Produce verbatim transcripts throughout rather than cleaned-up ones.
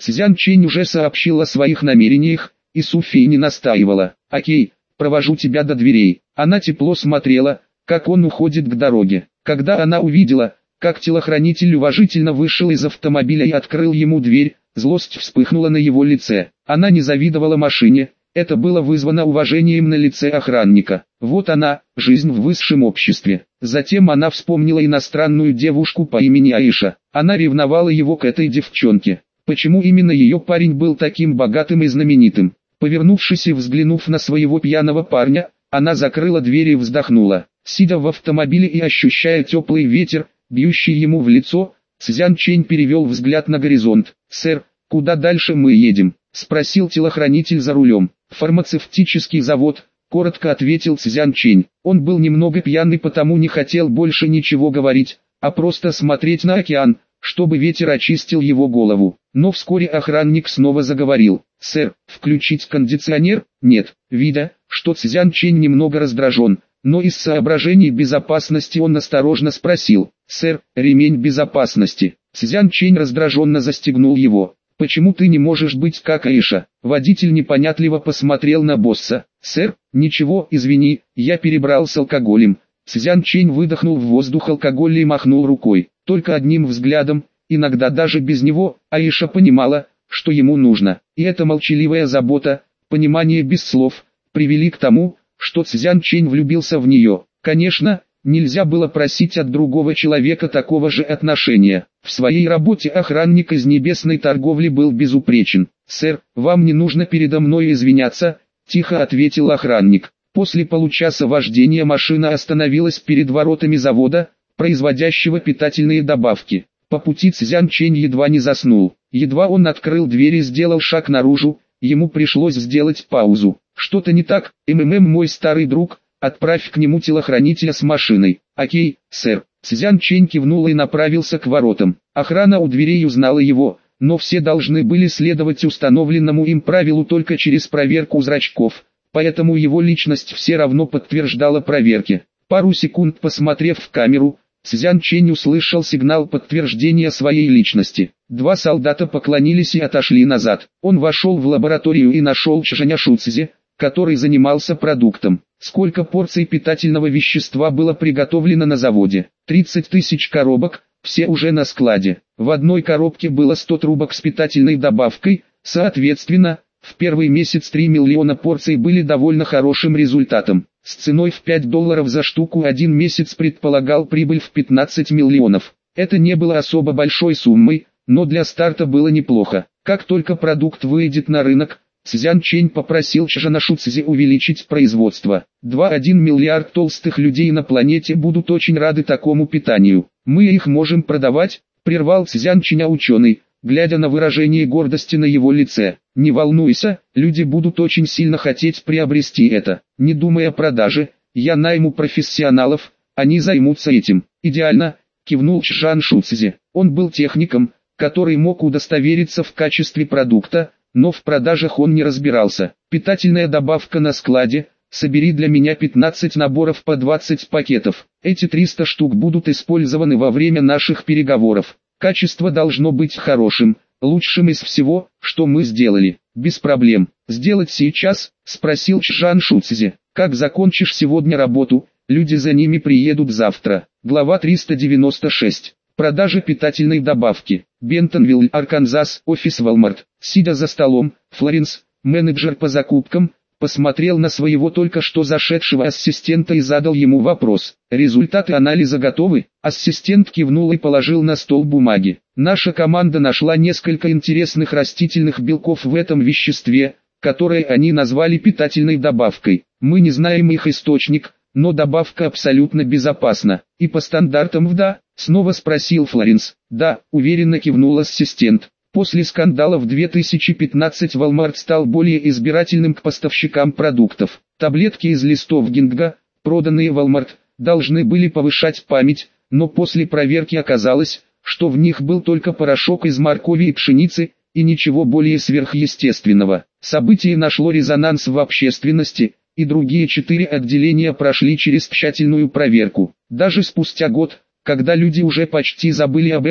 Цзян Чэнь уже сообщил о своих намерениях, и Суфей не настаивала. «Окей, провожу тебя до дверей». Она тепло смотрела, как он уходит к дороге. Когда она увидела, как телохранитель уважительно вышел из автомобиля и открыл ему дверь, злость вспыхнула на его лице. Она не завидовала машине, это было вызвано уважением на лице охранника. Вот она, жизнь в высшем обществе. Затем она вспомнила иностранную девушку по имени Аиша. Она ревновала его к этой девчонке. Почему именно ее парень был таким богатым и знаменитым? Повернувшись и взглянув на своего пьяного парня, она закрыла дверь и вздохнула. Сидя в автомобиле и ощущая теплый ветер, бьющий ему в лицо, Цзян Чэнь перевел взгляд на горизонт. «Сэр, куда дальше мы едем?» — спросил телохранитель за рулем. «Фармацевтический завод», — коротко ответил Цзян Чэнь. Он был немного пьяный, потому не хотел больше ничего говорить, а просто смотреть на океан, чтобы ветер очистил его голову. Но вскоре охранник снова заговорил. «Сэр, включить кондиционер?» «Нет». Видя, что Цзян Чэнь немного раздражен, но из соображений безопасности он осторожно спросил. «Сэр, ремень безопасности». Цзян Чэнь раздраженно застегнул его. «Почему ты не можешь быть как Аиша?» Водитель непонятливо посмотрел на босса. «Сэр, ничего, извини, я перебрал с алкоголем». Цзян Чэнь выдохнул в воздух алкоголь и махнул рукой. Только одним взглядом, иногда даже без него, Аиша понимала, что ему нужно. И эта молчаливая забота, понимание без слов, привели к тому, что Цзян Чэнь влюбился в нее. Конечно, нельзя было просить от другого человека такого же отношения. В своей работе охранник из небесной торговли был безупречен. «Сэр, вам не нужно передо мной извиняться», – тихо ответил охранник. После получаса вождения машина остановилась перед воротами завода, производящего питательные добавки. По пути Цзян Чэнь едва не заснул. Едва он открыл дверь и сделал шаг наружу, ему пришлось сделать паузу. «Что-то не так, МММ мой старый друг, отправь к нему телохранителя с машиной». «Окей, сэр». Цзян Чэнь кивнул и направился к воротам. Охрана у дверей узнала его, но все должны были следовать установленному им правилу только через проверку зрачков, поэтому его личность все равно подтверждала проверке. Пару секунд посмотрев в камеру, Цзян Чэнь услышал сигнал подтверждения своей личности. Два солдата поклонились и отошли назад. Он вошел в лабораторию и нашел Чжаня Шуцзи, который занимался продуктом. Сколько порций питательного вещества было приготовлено на заводе? тридцать тысяч коробок, все уже на складе. В одной коробке было сто трубок с питательной добавкой, соответственно, в первый месяц три миллиона порций были довольно хорошим результатом. С ценой в пять долларов за штуку один месяц предполагал прибыль в пятнадцать миллионов. Это не было особо большой суммой, но для старта было неплохо. Как только продукт выйдет на рынок, Цзян Чэнь попросил Чжана Шуцзи увеличить производство. два целых одна десятая миллиард толстых людей на планете будут очень рады такому питанию. Мы их можем продавать, прервал Цзян Чэня ученый, глядя на выражение гордости на его лице. «Не волнуйся, люди будут очень сильно хотеть приобрести это. Не думая о продаже, я найму профессионалов, они займутся этим». «Идеально», — кивнул Чжан Шуцзи. Он был техником, который мог удостовериться в качестве продукта, но в продажах он не разбирался. «Питательная добавка на складе, собери для меня пятнадцать наборов по двадцать пакетов. Эти триста штук будут использованы во время наших переговоров. Качество должно быть хорошим, лучшим из всего, что мы сделали». «Без проблем. Сделать сейчас?» – спросил Чжан Шуцзи. «Как закончишь сегодня работу, люди за ними приедут завтра». Глава триста девяносто шесть. Продажа питательной добавки. Бентонвилл, Арканзас, офис Walmart. Сидя за столом, Флоренс, менеджер по закупкам, посмотрел на своего только что зашедшего ассистента и задал ему вопрос. «Результаты анализа готовы?» Ассистент кивнул и положил на стол бумаги. «Наша команда нашла несколько интересных растительных белков в этом веществе, которое они назвали питательной добавкой. Мы не знаем их источник, но добавка абсолютно безопасна. И по стандартам вэ дэ а?» Снова спросил Флоренс. «Да», уверенно кивнул ассистент. После скандала в две тысячи пятнадцатом Walmart стал более избирательным к поставщикам продуктов. Таблетки из листов гинга, проданные Walmart, должны были повышать память, но после проверки оказалось, что в них был только порошок из моркови и пшеницы, и ничего более сверхъестественного. Событие нашло резонанс в общественности, и другие четыре отделения прошли через тщательную проверку. Даже спустя год, когда люди уже почти забыли об этом,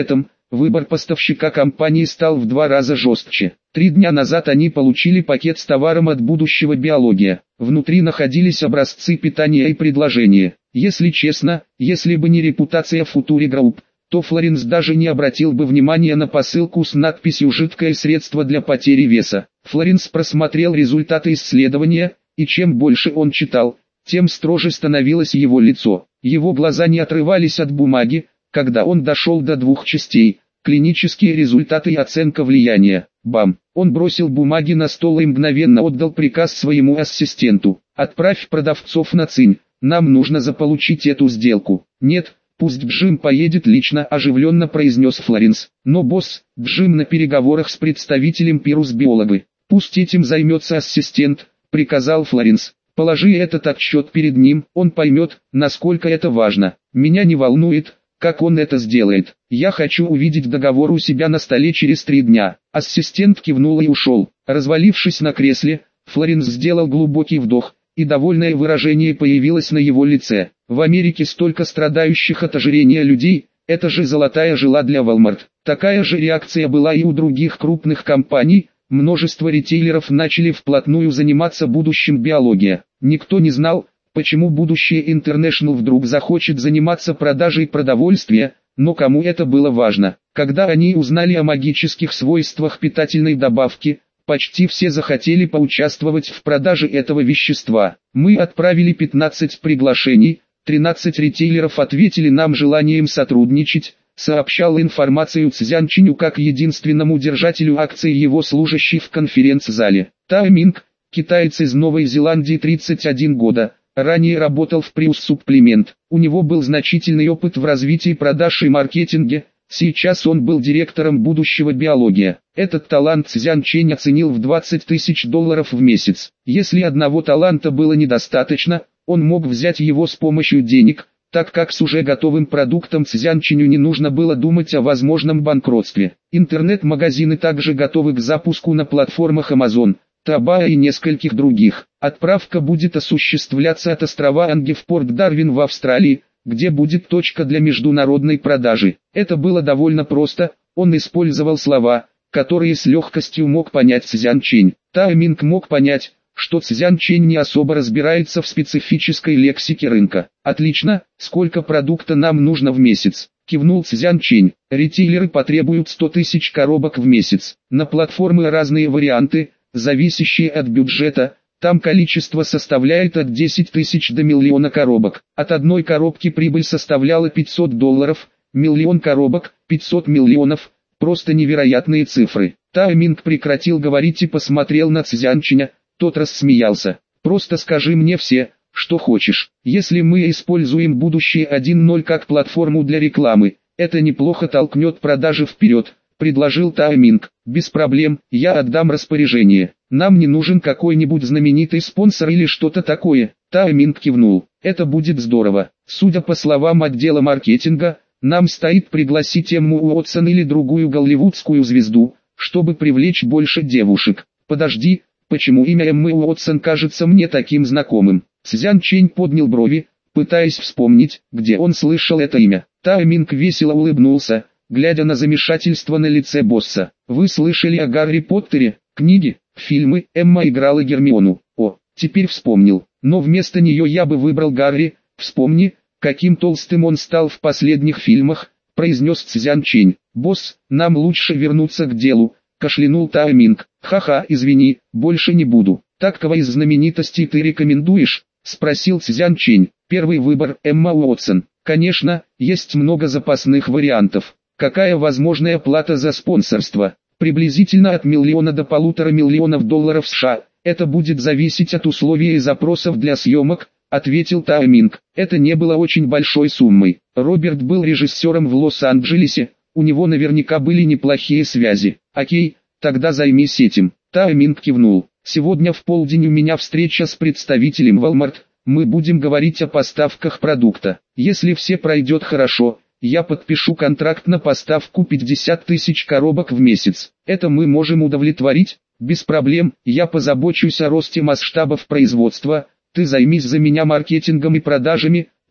Выбор поставщика компании стал в два раза жестче. Три дня назад они получили пакет с товаром от будущего биология. Внутри находились образцы питания и предложения. Если честно, если бы не репутация Future Group, то Флоренс даже не обратил бы внимания на посылку с надписью «Жидкое средство для потери веса». Флоренс просмотрел результаты исследования, и чем больше он читал, тем строже становилось его лицо. Его глаза не отрывались от бумаги, когда он дошел до двух частей: клинические результаты и оценка влияния. Бам! Он бросил бумаги на стол и мгновенно отдал приказ своему ассистенту: «Отправь продавцов на Цинь, нам нужно заполучить эту сделку». «Нет, пусть Джим поедет лично», – оживленно произнес Флоренс. «Но босс, Джим на переговорах с представителем Пирус биологи. Пусть этим займется ассистент», – приказал Флоренс. «Положи этот отчет перед ним, он поймет, насколько это важно. Меня не волнует, как он это сделает. Я хочу увидеть договор у себя на столе через три дня». Ассистент кивнул и ушел. Развалившись на кресле, Флоренс сделал глубокий вдох, и довольное выражение появилось на его лице. В Америке столько страдающих от ожирения людей, это же золотая жила для Walmart. Такая же реакция была и у других крупных компаний. Множество ритейлеров начали вплотную заниматься будущим биология. Никто не знал, почему будущее International вдруг захочет заниматься продажей продовольствия, но кому это было важно. Когда они узнали о магических свойствах питательной добавки, почти все захотели поучаствовать в продаже этого вещества. Мы отправили пятнадцать приглашений, тринадцать ритейлеров ответили нам желанием сотрудничать, сообщал информацию Цзян Чиню как единственному держателю акций его служащий в конференц-зале. Тао Минг, китаец из Новой Зеландии, тридцать один года, ранее работал в Prius Supplement. У него был значительный опыт в развитии продаж и маркетинге. Сейчас он был директором будущего биология. Этот талант Цзян Чень оценил в двадцать тысяч долларов в месяц. Если одного таланта было недостаточно, он мог взять его с помощью денег, так как с уже готовым продуктом Цзян Чиню не нужно было думать о возможном банкротстве. Интернет-магазины также готовы к запуску на платформах Amazon, Taobao и нескольких других. Отправка будет осуществляться от острова Анги в порт Дарвин в Австралии, где будет точка для международной продажи. Это было довольно просто, он использовал слова, которые с легкостью мог понять Цзян Чень. Тао Минг мог понять, что Цзян Чень не особо разбирается в специфической лексике рынка. «Отлично, сколько продукта нам нужно в месяц?» — кивнул Цзян Чень. «Ритейлеры потребуют сто тысяч коробок в месяц. На платформы разные варианты, зависящие от бюджета. Там количество составляет от десяти тысяч до миллиона коробок. От одной коробки прибыль составляла пятьсот долларов, миллион коробок, пятьсот миллионов. Просто невероятные цифры». Тао Минг прекратил говорить и посмотрел на Цзян Чиня. Тот рассмеялся. «Просто скажи мне все, что хочешь. Если мы используем будущее один ноль как платформу для рекламы, это неплохо толкнет продажи вперед», — предложил Тао Минг. «Без проблем, я отдам распоряжение. Нам не нужен какой-нибудь знаменитый спонсор или что-то такое». Тао Минг кивнул. «Это будет здорово. Судя по словам отдела маркетинга, нам стоит пригласить Эмму Уотсон или другую голливудскую звезду, чтобы привлечь больше девушек». «Подожди, почему имя Эммы Уотсон кажется мне таким знакомым?» Цзян Чень поднял брови, пытаясь вспомнить, где он слышал это имя. Тао Минг весело улыбнулся, глядя на замешательство на лице босса. «Вы слышали о Гарри Поттере? Книги, фильмы?» Эмма играла Гермиону. «О, теперь вспомнил. Но вместо нее я бы выбрал Гарри. Вспомни, каким толстым он стал в последних фильмах», — произнес Цзян Чень. «Босс, нам лучше вернуться к делу», — кашлянул Тао Минг. «Ха-ха, извини, больше не буду». «Так кого из знаменитостей ты рекомендуешь?» — спросил Цзян Чень. «Первый выбор — Эмма Уотсон. Конечно, есть много запасных вариантов. Какая возможная плата за спонсорство? Приблизительно от миллиона до полутора миллионов долларов США. Это будет зависеть от условий и запросов для съемок», — ответил Тао Минг. Это не было очень большой суммой. Роберт был режиссером в Лос-Анджелесе, у него наверняка были неплохие связи. «Окей, тогда займись этим». Тао Минг кивнул. «Сегодня в полдень у меня встреча с представителем Walmart, мы будем говорить о поставках продукта. Если все пройдет хорошо, я подпишу контракт на поставку пятьдесят тысяч коробок в месяц. Это мы можем удовлетворить?» «Без проблем, я позабочусь о росте масштабов производства, ты займись за меня маркетингом и продажами»,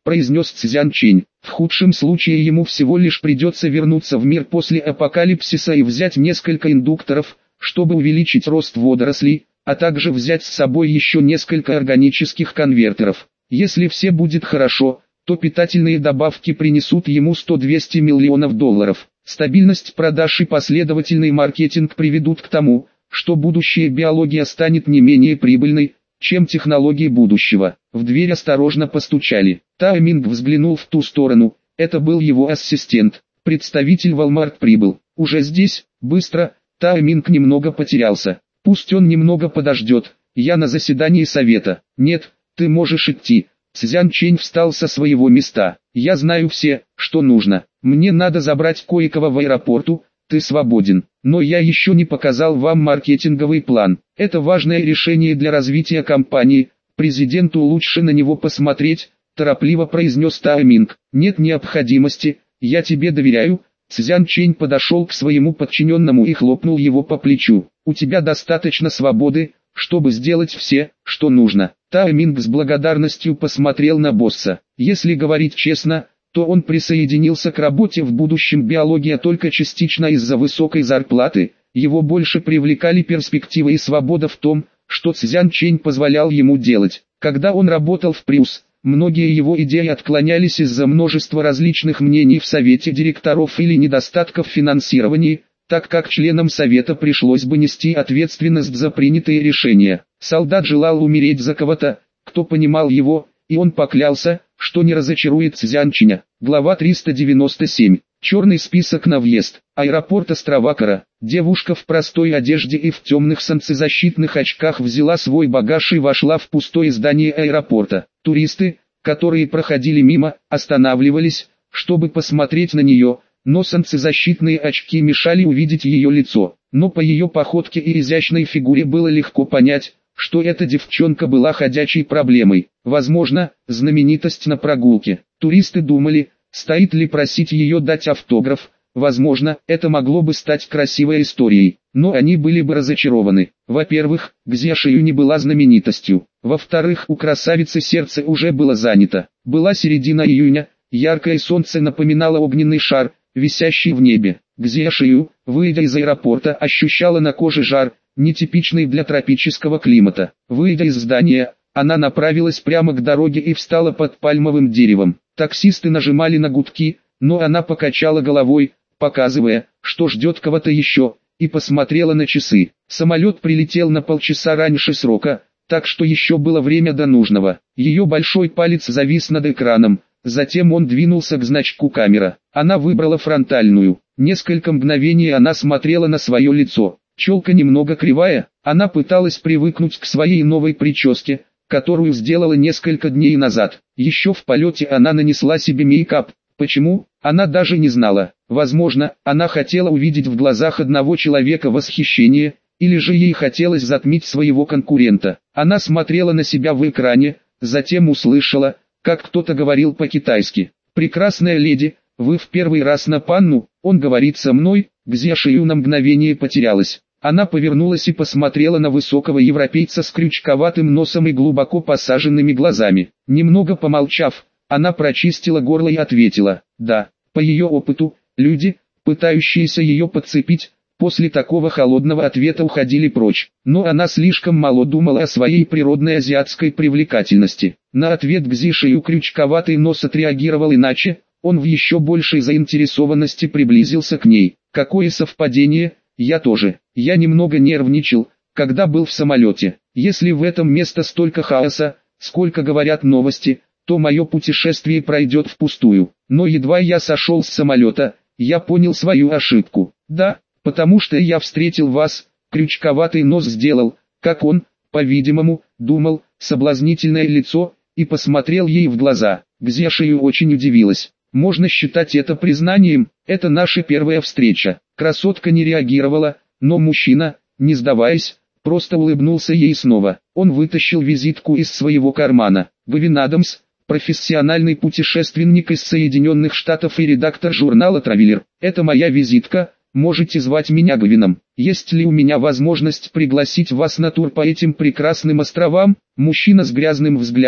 произнес Цзян Чэнь. В худшем случае ему всего лишь придется вернуться в мир после апокалипсиса и взять несколько индукторов, чтобы увеличить рост водорослей, а также взять с собой еще несколько органических конвертеров. Если все будет хорошо, то питательные добавки принесут ему сто-двести миллионов долларов. Стабильность продаж и последовательный маркетинг приведут к тому, что будущая биология станет не менее прибыльной, чем технологии будущего. В дверь осторожно постучали. Тао Минг взглянул в ту сторону, это был его ассистент. Представитель Walmart прибыл. Уже здесь, быстро. Тао Минг немного потерялся. Пусть он немного подождет, я на заседании совета. Нет, ты можешь идти. Цзян Чэнь встал со своего места. Я знаю все, что нужно. Мне надо забрать кое-кого в аэропорту, ты свободен. Но я еще не показал вам маркетинговый план. Это важное решение для развития компании. Президенту лучше на него посмотреть, торопливо произнес Тао Минг. Нет необходимости, я тебе доверяю. Цзян Чэнь подошел к своему подчиненному и хлопнул его по плечу. У тебя достаточно свободы, чтобы сделать все, что нужно. Тао Минг с благодарностью посмотрел на босса. Если говорить честно, то он присоединился к работе в будущем биология только частично из-за высокой зарплаты. Его больше привлекали перспективы и свобода в том, что Цзян Чэнь позволял ему делать. Когда он работал в Prius, многие его идеи отклонялись из-за множества различных мнений в совете директоров или недостатков финансирования, так как членам совета пришлось бы нести ответственность за принятые решения. Солдат желал умереть за кого-то, кто понимал его, и он поклялся, что не разочарует Цзян Чэня. Глава триста девяносто семь. Черный список на въезд. Аэропорт острова Кара. Девушка в простой одежде и в темных солнцезащитных очках взяла свой багаж и вошла в пустое здание аэропорта. Туристы, которые проходили мимо, останавливались, чтобы посмотреть на нее, но солнцезащитные очки мешали увидеть ее лицо. Но по ее походке и изящной фигуре было легко понять, что эта девчонка была ходячей проблемой. Возможно, знаменитость на прогулке. Туристы думали, стоит ли просить ее дать автограф. Возможно, это могло бы стать красивой историей, но они были бы разочарованы. Во-первых, Гзя Шию не была знаменитостью. Во-вторых, у красавицы сердце уже было занято. Была середина июня, яркое солнце напоминало огненный шар, висящий в небе. Гзя Шию, выйдя из аэропорта, ощущала на коже жар, нетипичный для тропического климата. Выйдя из здания, она направилась прямо к дороге и встала под пальмовым деревом. Таксисты нажимали на гудки, но она покачала головой, показывая, что ждет кого-то еще, и посмотрела на часы. Самолет прилетел на полчаса раньше срока, так что еще было время до нужного. Ее большой палец завис над экраном, затем он двинулся к значку камера. Она выбрала фронтальную. Несколько мгновений она смотрела на свое лицо. Челка немного кривая, она пыталась привыкнуть к своей новой прическе, которую сделала несколько дней назад. Еще в полете она нанесла себе мейкап. Почему? Она даже не знала. Возможно, она хотела увидеть в глазах одного человека восхищение, или же ей хотелось затмить своего конкурента. Она смотрела на себя в экране, затем услышала, как кто-то говорил по-китайски. «Прекрасная леди, вы в первый раз на панну, он говорит со мной». Гзя Шию на мгновение потерялась. Она повернулась и посмотрела на высокого европейца с крючковатым носом и глубоко посаженными глазами. Немного помолчав, она прочистила горло и ответила: «Да». По ее опыту, люди, пытающиеся ее подцепить, после такого холодного ответа уходили прочь. Но она слишком мало думала о своей природной азиатской привлекательности. На ответ Гзи Шию крючковатый нос отреагировал иначе, он в еще большей заинтересованности приблизился к ней. Какое совпадение, я тоже. Я немного нервничал, когда был в самолете. Если в этом место столько хаоса, сколько говорят новости, то мое путешествие пройдет впустую. Но едва я сошел с самолета, я понял свою ошибку. Да, потому что я встретил вас, крючковатый нос сделал, как он, по-видимому, думал, соблазнительное лицо, и посмотрел ей в глаза. Гзя Шию очень удивилась. Можно считать это признанием, это наша первая встреча. Красотка не реагировала, но мужчина, не сдаваясь, просто улыбнулся ей снова. Он вытащил визитку из своего кармана. Гавин Адамс, профессиональный путешественник из Соединенных Штатов и редактор журнала Traveler. Это моя визитка, можете звать меня Гавином. Есть ли у меня возможность пригласить вас на тур по этим прекрасным островам? Мужчина с грязным взглядом,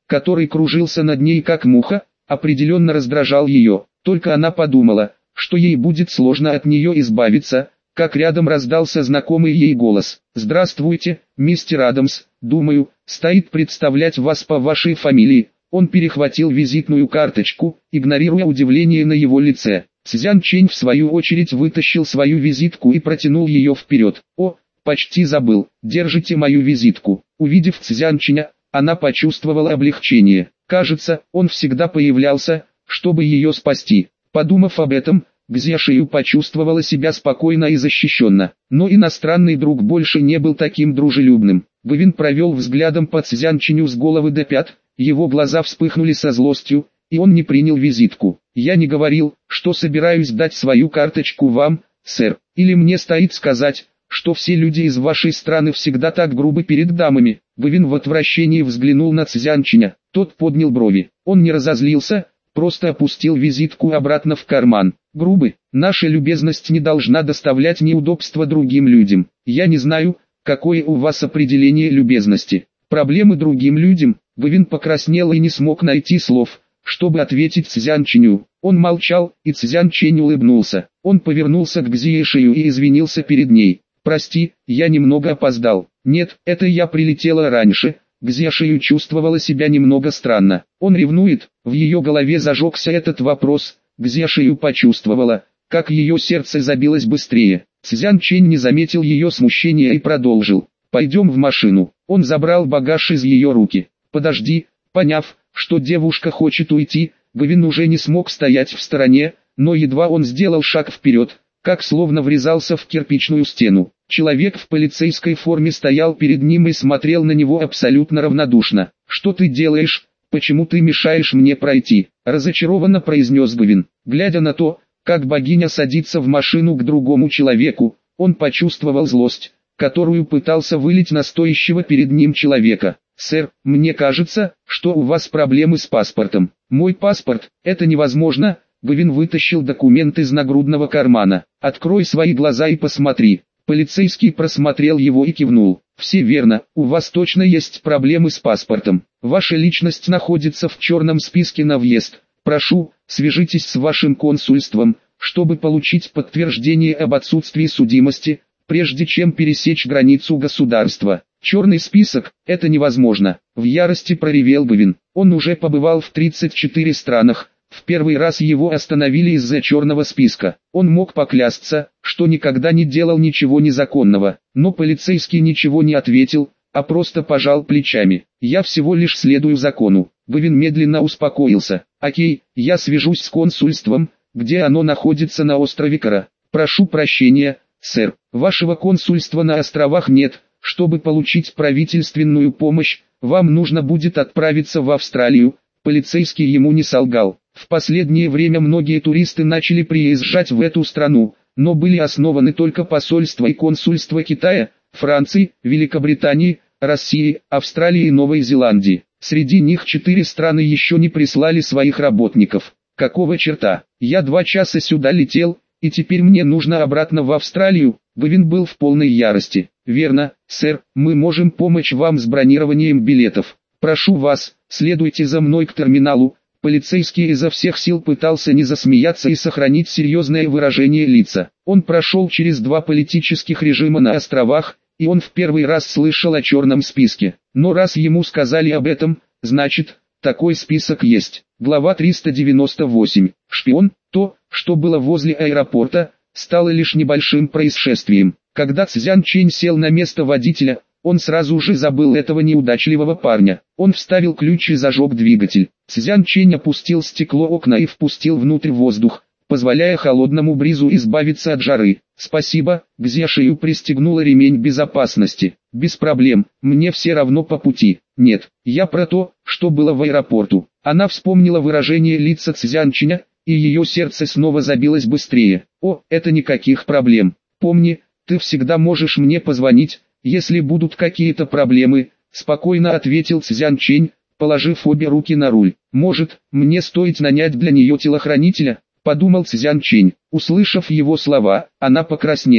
который кружился над ней как муха, определенно раздражал ее. Только она подумала, что ей будет сложно от нее избавиться, как рядом раздался знакомый ей голос. «Здравствуйте, мистер Адамс, думаю, стоит представлять вас по вашей фамилии». Он перехватил визитную карточку, игнорируя удивление на его лице. Цзян Чэнь в свою очередь вытащил свою визитку и протянул ее вперед. «О, почти забыл, держите мою визитку». Увидев Цзян Чэня, она почувствовала облегчение. Кажется, он всегда появлялся, чтобы ее спасти. Подумав об этом, Гзя Шию почувствовала себя спокойно и защищенно. Но иностранный друг больше не был таким дружелюбным. Гвин провел взглядом по Цзян Чэню с головы до пят, его глаза вспыхнули со злостью, и он не принял визитку. «Я не говорил, что собираюсь дать свою карточку вам, сэр. Или мне стоит сказать, что все люди из вашей страны всегда так грубы перед дамами?» Гвин в отвращении взглянул на Цзян Чэня. Тот поднял брови. Он не разозлился, просто опустил визитку обратно в карман. «Грубы, наша любезность не должна доставлять неудобства другим людям. Я не знаю, какое у вас определение любезности. Проблемы другим людям». Гвин покраснел и не смог найти слов, чтобы ответить Цзян Чэню. Он молчал, и Цзян Чэнь улыбнулся. Он повернулся к Гзие Шию и извинился перед ней. «Прости, я немного опоздал». «Нет, это я прилетела раньше». Гзия Шию чувствовала себя немного странно. Он ревнует, в ее голове зажегся этот вопрос. Гзия Шию почувствовала, как ее сердце забилось быстрее. Цзян Чэнь не заметил ее смущения и продолжил. «Пойдем в машину». Он забрал багаж из ее руки. «Подожди». Поняв, что девушка хочет уйти, Гвин уже не смог стоять в стороне, но едва он сделал шаг вперед, как словно врезался в кирпичную стену. Человек в полицейской форме стоял перед ним и смотрел на него абсолютно равнодушно. «Что ты делаешь? Почему ты мешаешь мне пройти?» – разочарованно произнес Гвин. Глядя на то, как богиня садится в машину к другому человеку, он почувствовал злость, которую пытался вылить на стоящего перед ним человека. «Сэр, мне кажется, что у вас проблемы с паспортом». «Мой паспорт? Это невозможно». Гвин вытащил документ из нагрудного кармана. «Открой свои глаза и посмотри». Полицейский просмотрел его и кивнул. «Все верно, у вас точно есть проблемы с паспортом. Ваша личность находится в черном списке на въезд. Прошу, свяжитесь с вашим консульством, чтобы получить подтверждение об отсутствии судимости, прежде чем пересечь границу государства». «Черный список, это невозможно», — в ярости проревел Гвин. Он уже побывал в тридцати четырёх странах, в первый раз его остановили из-за черного списка. Он мог поклясться, что никогда не делал ничего незаконного, но полицейский ничего не ответил, а просто пожал плечами. «Я всего лишь следую закону». Гвин медленно успокоился. «Окей, я свяжусь с консульством, где оно находится на острове Кара. Прошу прощения, сэр, вашего консульства на островах нет. Чтобы получить правительственную помощь, вам нужно будет отправиться в Австралию». Полицейский ему не солгал. В последнее время многие туристы начали приезжать в эту страну, но были основаны только посольства и консульства Китая, Франции, Великобритании, России, Австралии и Новой Зеландии. Среди них четыре страны еще не прислали своих работников. Какого черта? Я два часа сюда летел, и теперь мне нужно обратно в Австралию. Гвин был в полной ярости. «Верно, сэр, мы можем помочь вам с бронированием билетов. Прошу вас, следуйте за мной к терминалу». Полицейский изо всех сил пытался не засмеяться и сохранить серьезное выражение лица. Он прошел через два политических режима на островах, и он в первый раз слышал о черном списке. Но раз ему сказали об этом, значит, такой список есть. Глава триста девяносто восемь. Шпион. То, что было возле аэропорта, стало лишь небольшим происшествием. Когда Цзян Чэнь сел на место водителя, он сразу же забыл этого неудачливого парня. Он вставил ключ и зажег двигатель. Цзян Чэнь опустил стекло окна и впустил внутрь воздух, позволяя холодному бризу избавиться от жары. «Спасибо», — Гзия Шию пристегнула ремень безопасности. «Без проблем, мне все равно по пути». «Нет, я про то, что было в аэропорту». Она вспомнила выражение лица Цзян Чэня, и ее сердце снова забилось быстрее. «О, это никаких проблем. Помни, ты всегда можешь мне позвонить, если будут какие-то проблемы», — спокойно ответил Цзян Чэнь, положив обе руки на руль. «Может, мне стоит нанять для нее телохранителя?» — подумал Цзян Чэнь. Услышав его слова, она покраснела.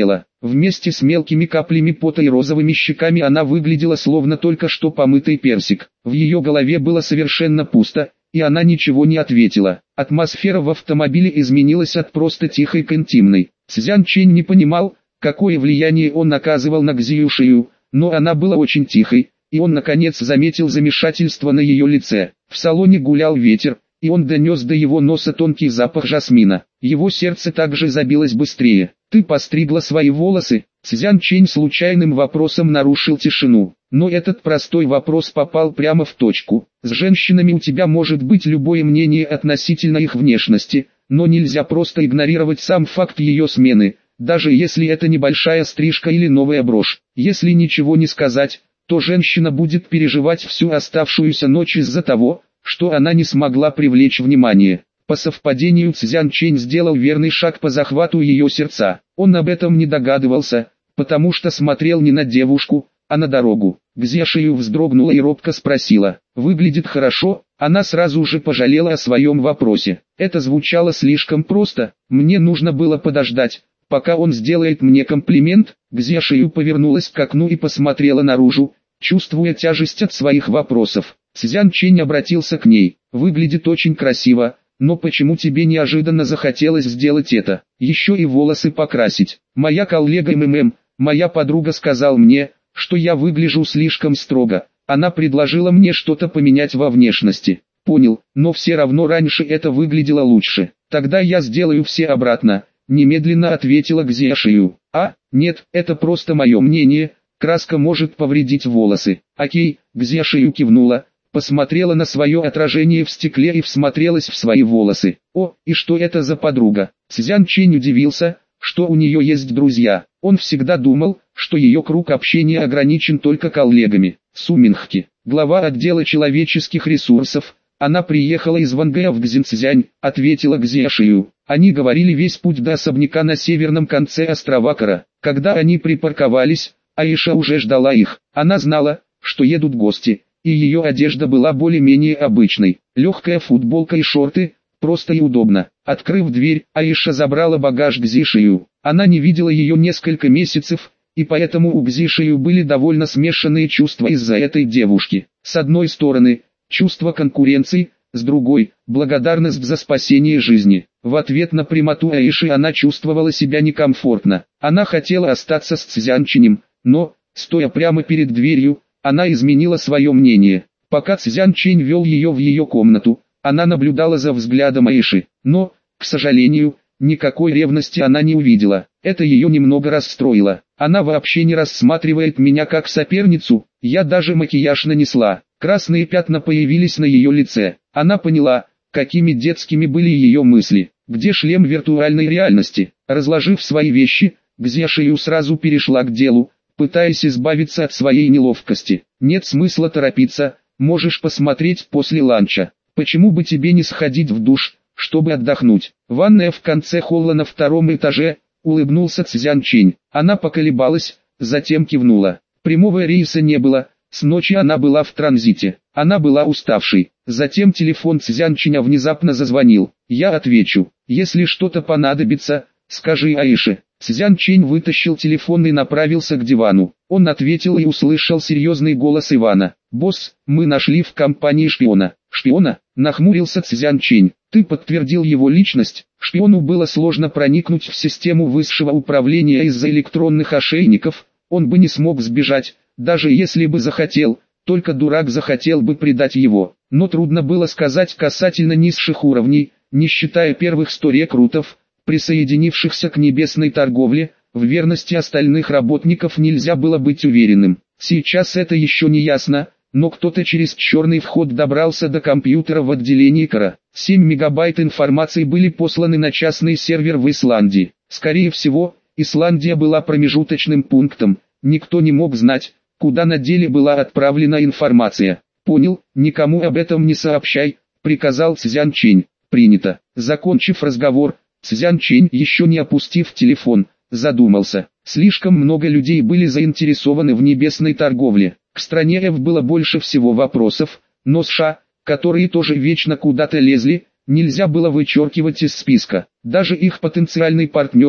Вместе с мелкими каплями пота и розовыми щеками она выглядела словно только что помытый персик. В ее голове было совершенно пусто, и она ничего не ответила. Атмосфера в автомобиле изменилась от просто тихой к интимной. Цзян Чэнь не понимал, какое влияние он оказывал на Цзю Шию, но она была очень тихой, и он наконец заметил замешательство на ее лице. В салоне гулял ветер, и он донес до его носа тонкий запах жасмина. Его сердце также забилось быстрее. «Ты постригла свои волосы?» Цзян Чэнь случайным вопросом нарушил тишину. Но этот простой вопрос попал прямо в точку. С женщинами у тебя может быть любое мнение относительно их внешности, но нельзя просто игнорировать сам факт ее смены, даже если это небольшая стрижка или новая брошь. Если ничего не сказать, то женщина будет переживать всю оставшуюся ночь из-за того, что она не смогла привлечь внимание. По совпадению Цзян Чэнь сделал верный шаг по захвату ее сердца. Он об этом не догадывался, потому что смотрел не на девушку, а на дорогу. Цзю Шию вздрогнула и робко спросила: «Выглядит хорошо?» Она сразу же пожалела о своем вопросе. Это звучало слишком просто, мне нужно было подождать, пока он сделает мне комплимент. Цзю Шию повернулась к окну и посмотрела наружу, чувствуя тяжесть от своих вопросов. Цзян Чэнь обратился к ней: «Выглядит очень красиво, но почему тебе неожиданно захотелось сделать это? Еще и волосы покрасить. Моя коллега МММ, моя подруга, сказал мне, что я выгляжу слишком строго. Она предложила мне что-то поменять во внешности. Понял, но все равно раньше это выглядело лучше. Тогда я сделаю все обратно», немедленно ответила Цзю Шию. «А, нет, это просто мое мнение, краска может повредить волосы». «Окей», Цзю Шию кивнула, посмотрела на свое отражение в стекле и всмотрелась в свои волосы. «О, и что это за подруга?» Цзян Чэнь удивился, что у нее есть друзья. Он всегда думал, что ее круг общения ограничен только коллегами. Су Минхки, глава отдела человеческих ресурсов. «Она приехала из Вангэя в Цзинцзянь», ответила Цзю Шию. Они говорили весь путь до особняка на северном конце острова Кара. Когда они припарковались, Аиша уже ждала их. Она знала, что едут гости, и ее одежда была более-менее обычной. Легкая футболка и шорты, просто и удобно. Открыв дверь, Аиша забрала багаж Цзю Шию. Она не видела ее несколько месяцев, и поэтому у Цзю Шию были довольно смешанные чувства из-за этой девушки. С одной стороны, чувство конкуренции, с другой – благодарность за спасение жизни. В ответ на прямоту Аиши она чувствовала себя некомфортно. Она хотела остаться с Цзян Чэнем, но, стоя прямо перед дверью, она изменила свое мнение. Пока Цзян Чэнь вел ее в ее комнату, она наблюдала за взглядом Аиши, но, к сожалению, никакой ревности она не увидела. Это ее немного расстроило. Она вообще не рассматривает меня как соперницу, я даже макияж нанесла. Красные пятна появились на ее лице. Она поняла, какими детскими были ее мысли. Где шлем виртуальной реальности? Разложив свои вещи, Цзю Шию сразу перешла к делу, пытаясь избавиться от своей неловкости. «Нет смысла торопиться, можешь посмотреть после ланча. Почему бы тебе не сходить в душ, чтобы отдохнуть?» «Ванная в конце холла на втором этаже», улыбнулся Цзян Чэнь. Она поколебалась, затем кивнула. Прямого рейса не было, с ночи она была в транзите. Она была уставшей. Затем телефон Цзян Чэня внезапно зазвонил. «Я отвечу. Если что-то понадобится, скажи Аише». Цзян Чэнь вытащил телефон и направился к дивану. Он ответил и услышал серьезный голос Ивана. «Босс, мы нашли в компании шпиона». «Шпиона?» — нахмурился Цзян Чэнь. «Ты подтвердил его личность?» Шпиону было сложно проникнуть в систему высшего управления из-за электронных ошейников. Он бы не смог сбежать, даже если бы захотел, только дурак захотел бы предать его. Но трудно было сказать касательно низших уровней, не считая первых сто рекрутов, присоединившихся к небесной торговле. В верности остальных работников нельзя было быть уверенным. Сейчас это еще не ясно, но кто-то через черный вход добрался до компьютера в отделении Кара. семь мегабайт информации были посланы на частный сервер в Исландии. Скорее всего, Исландия была промежуточным пунктом, никто не мог знать, куда на деле была отправлена информация. «Понял, никому об этом не сообщай», — приказал Цзян Чэнь. «Принято». Закончив разговор, Цзян Чэнь, еще не опустив телефон, задумался. Слишком много людей были заинтересованы в небесной торговле. К стране F было больше всего вопросов, но США, которые тоже вечно куда-то лезли, нельзя было вычеркивать из списка. Даже их потенциальный партнер,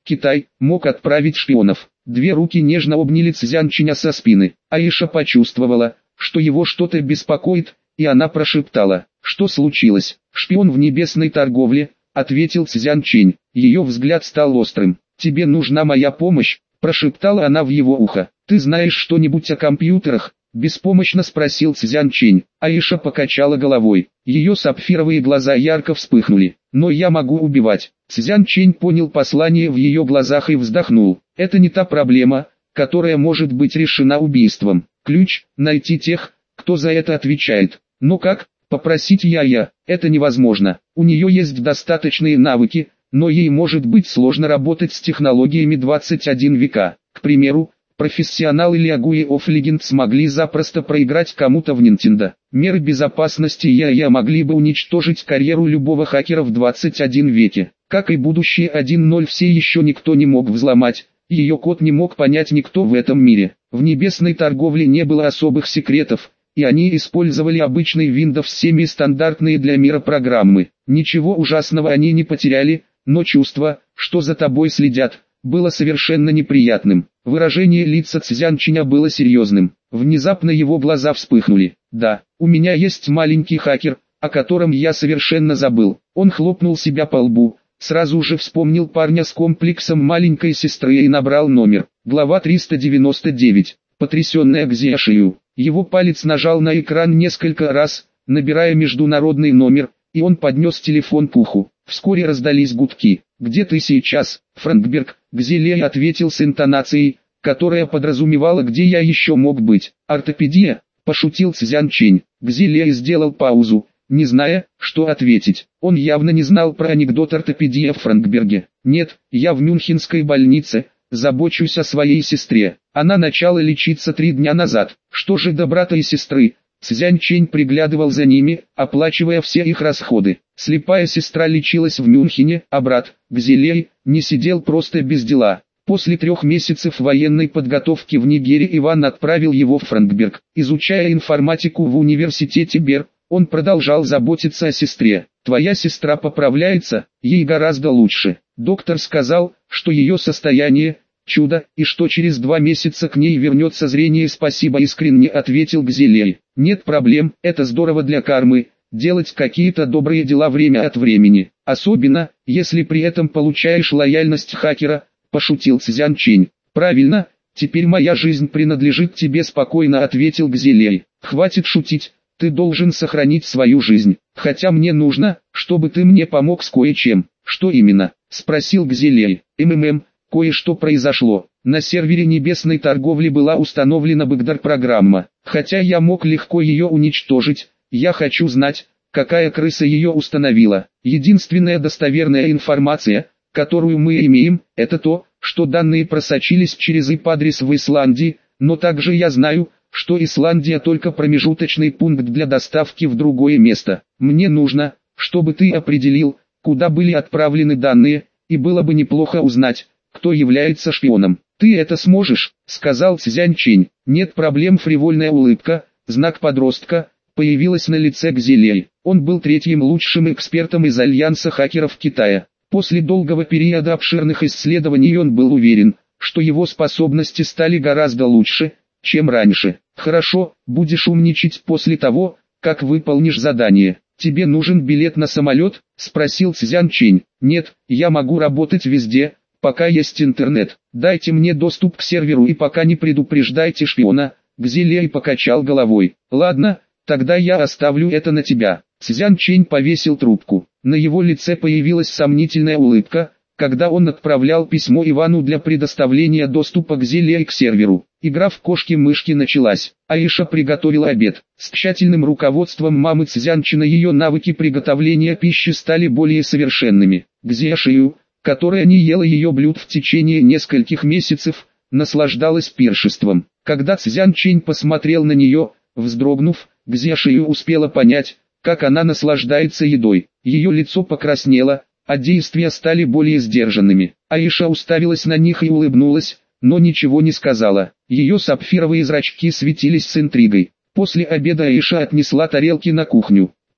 Китай мог отправить шпионов. Две руки нежно обняли Цзянчиня со спины. Аиша почувствовала, что его что-то беспокоит, и она прошептала: «Что случилось?» «Шпион в небесной торговле», — ответил Цзянчинь. Ее взгляд стал острым. «Тебе нужна моя помощь», — прошептала она в его ухо. «Ты знаешь что-нибудь о компьютерах?» — беспомощно спросил Цзянчинь. Аиша покачала головой. Ее сапфировые глаза ярко вспыхнули. «Но я могу убивать». Цзянчинь понял послание в ее глазах и вздохнул. «Это не та проблема, которая может быть решена убийством. Ключ — найти тех, кто за это отвечает. Но как? Попросить я-я, это невозможно. У нее есть достаточные навыки, но ей может быть сложно работать с технологиями двадцать первого века. К примеру, профессионалы League of Legends смогли запросто проиграть кому-то в Nintendo. Меры безопасности я-я могли бы уничтожить карьеру любого хакера в двадцать первом веке. Как и будущее один ноль все еще никто не мог взломать, ее код не мог понять никто в этом мире. В небесной торговле не было особых секретов, и они использовали обычный Windows семь и стандартные для мира программы. Ничего ужасного они не потеряли, но чувство, что за тобой следят, было совершенно неприятным. Выражение лица Цзянчиня было серьезным. Внезапно его глаза вспыхнули. «Да, у меня есть маленький хакер, о котором я совершенно забыл». Он хлопнул себя по лбу, сразу же вспомнил парня с комплексом маленькой сестры и набрал номер. Глава триста девяносто девять. Потрясенная Кзяшию. Его палец нажал на экран несколько раз, набирая международный номер, и он поднес телефон к уху. Вскоре раздались гудки. «Где ты сейчас, Франкберг?» Гзелей ответил с интонацией, которая подразумевала, где я еще мог быть. «Ортопедия?» – пошутил Цзянчинь. Гзелей сделал паузу, не зная, что ответить. Он явно не знал про анекдот ортопедия в Франкберге. «Нет, я в мюнхенской больнице, забочусь о своей сестре. Она начала лечиться три дня назад. Что же до брата и сестры?» Цзянчинь приглядывал за ними, оплачивая все их расходы. Слепая сестра лечилась в Мюнхене, а брат, Гзелей, не сидел просто без дела. После трех месяцев военной подготовки в Нигере Иван отправил его в Франкберг. Изучая информатику в университете Бер, он продолжал заботиться о сестре. «Твоя сестра поправляется, ей гораздо лучше. Доктор сказал, что ее состояние – чудо, и что через два месяца к ней вернется зрение». «Спасибо», искренне ответил Гзелей. «Нет проблем, это здорово для кармы, делать какие-то добрые дела время от времени, особенно, если при этом получаешь лояльность хакера», – пошутил Цзянчинь. «Правильно, теперь моя жизнь принадлежит тебе», – спокойно ответил Гзелей. «Хватит шутить, ты должен сохранить свою жизнь, хотя мне нужно, чтобы ты мне помог с кое-чем». «Что именно?» – спросил Гзелей. «МММ, кое-что произошло. На сервере небесной торговли была установлена бэкдор-программа. Хотя я мог легко ее уничтожить, я хочу знать, какая крыса ее установила. Единственная достоверная информация, которую мы имеем, это то, что данные просочились через ай пи-адрес в Исландии, но также я знаю, что Исландия только промежуточный пункт для доставки в другое место. Мне нужно, чтобы ты определил, куда были отправлены данные, и было бы неплохо узнать, кто является шпионом». «Ты это сможешь», — сказал Цзянчинь. «Нет проблем». Фривольная улыбка, знак подростка, появилась на лице Гзелей. Он был третьим лучшим экспертом из Альянса хакеров Китая. После долгого периода обширных исследований он был уверен, что его способности стали гораздо лучше, чем раньше. «Хорошо, будешь умничать после того, как выполнишь задание. Тебе нужен билет на самолет?» — спросил Цзянчинь. «Нет, я могу работать везде, пока есть интернет. Дайте мне доступ к серверу и пока не предупреждайте шпиона». Гзелей покачал головой. «Ладно, тогда я оставлю это на тебя». Цзянчинь повесил трубку. На его лице появилась сомнительная улыбка, когда он отправлял письмо Ивану для предоставления доступа Гзелей к серверу. Игра в кошки-мышки началась. Аиша приготовила обед. С тщательным руководством мамы Цзянчина ее навыки приготовления пищи стали более совершенными. Гзяшию, которая не ела ее блюд в течение нескольких месяцев, наслаждалась пиршеством. Когда Цзянчинь посмотрел на нее, вздрогнув, Гзяшию успела понять, как она наслаждается едой. Ее лицо покраснело, а действия стали более сдержанными. Аиша уставилась на них и улыбнулась, но ничего не сказала. Ее сапфировые зрачки светились с интригой. После обеда Аиша отнесла тарелки на кухню.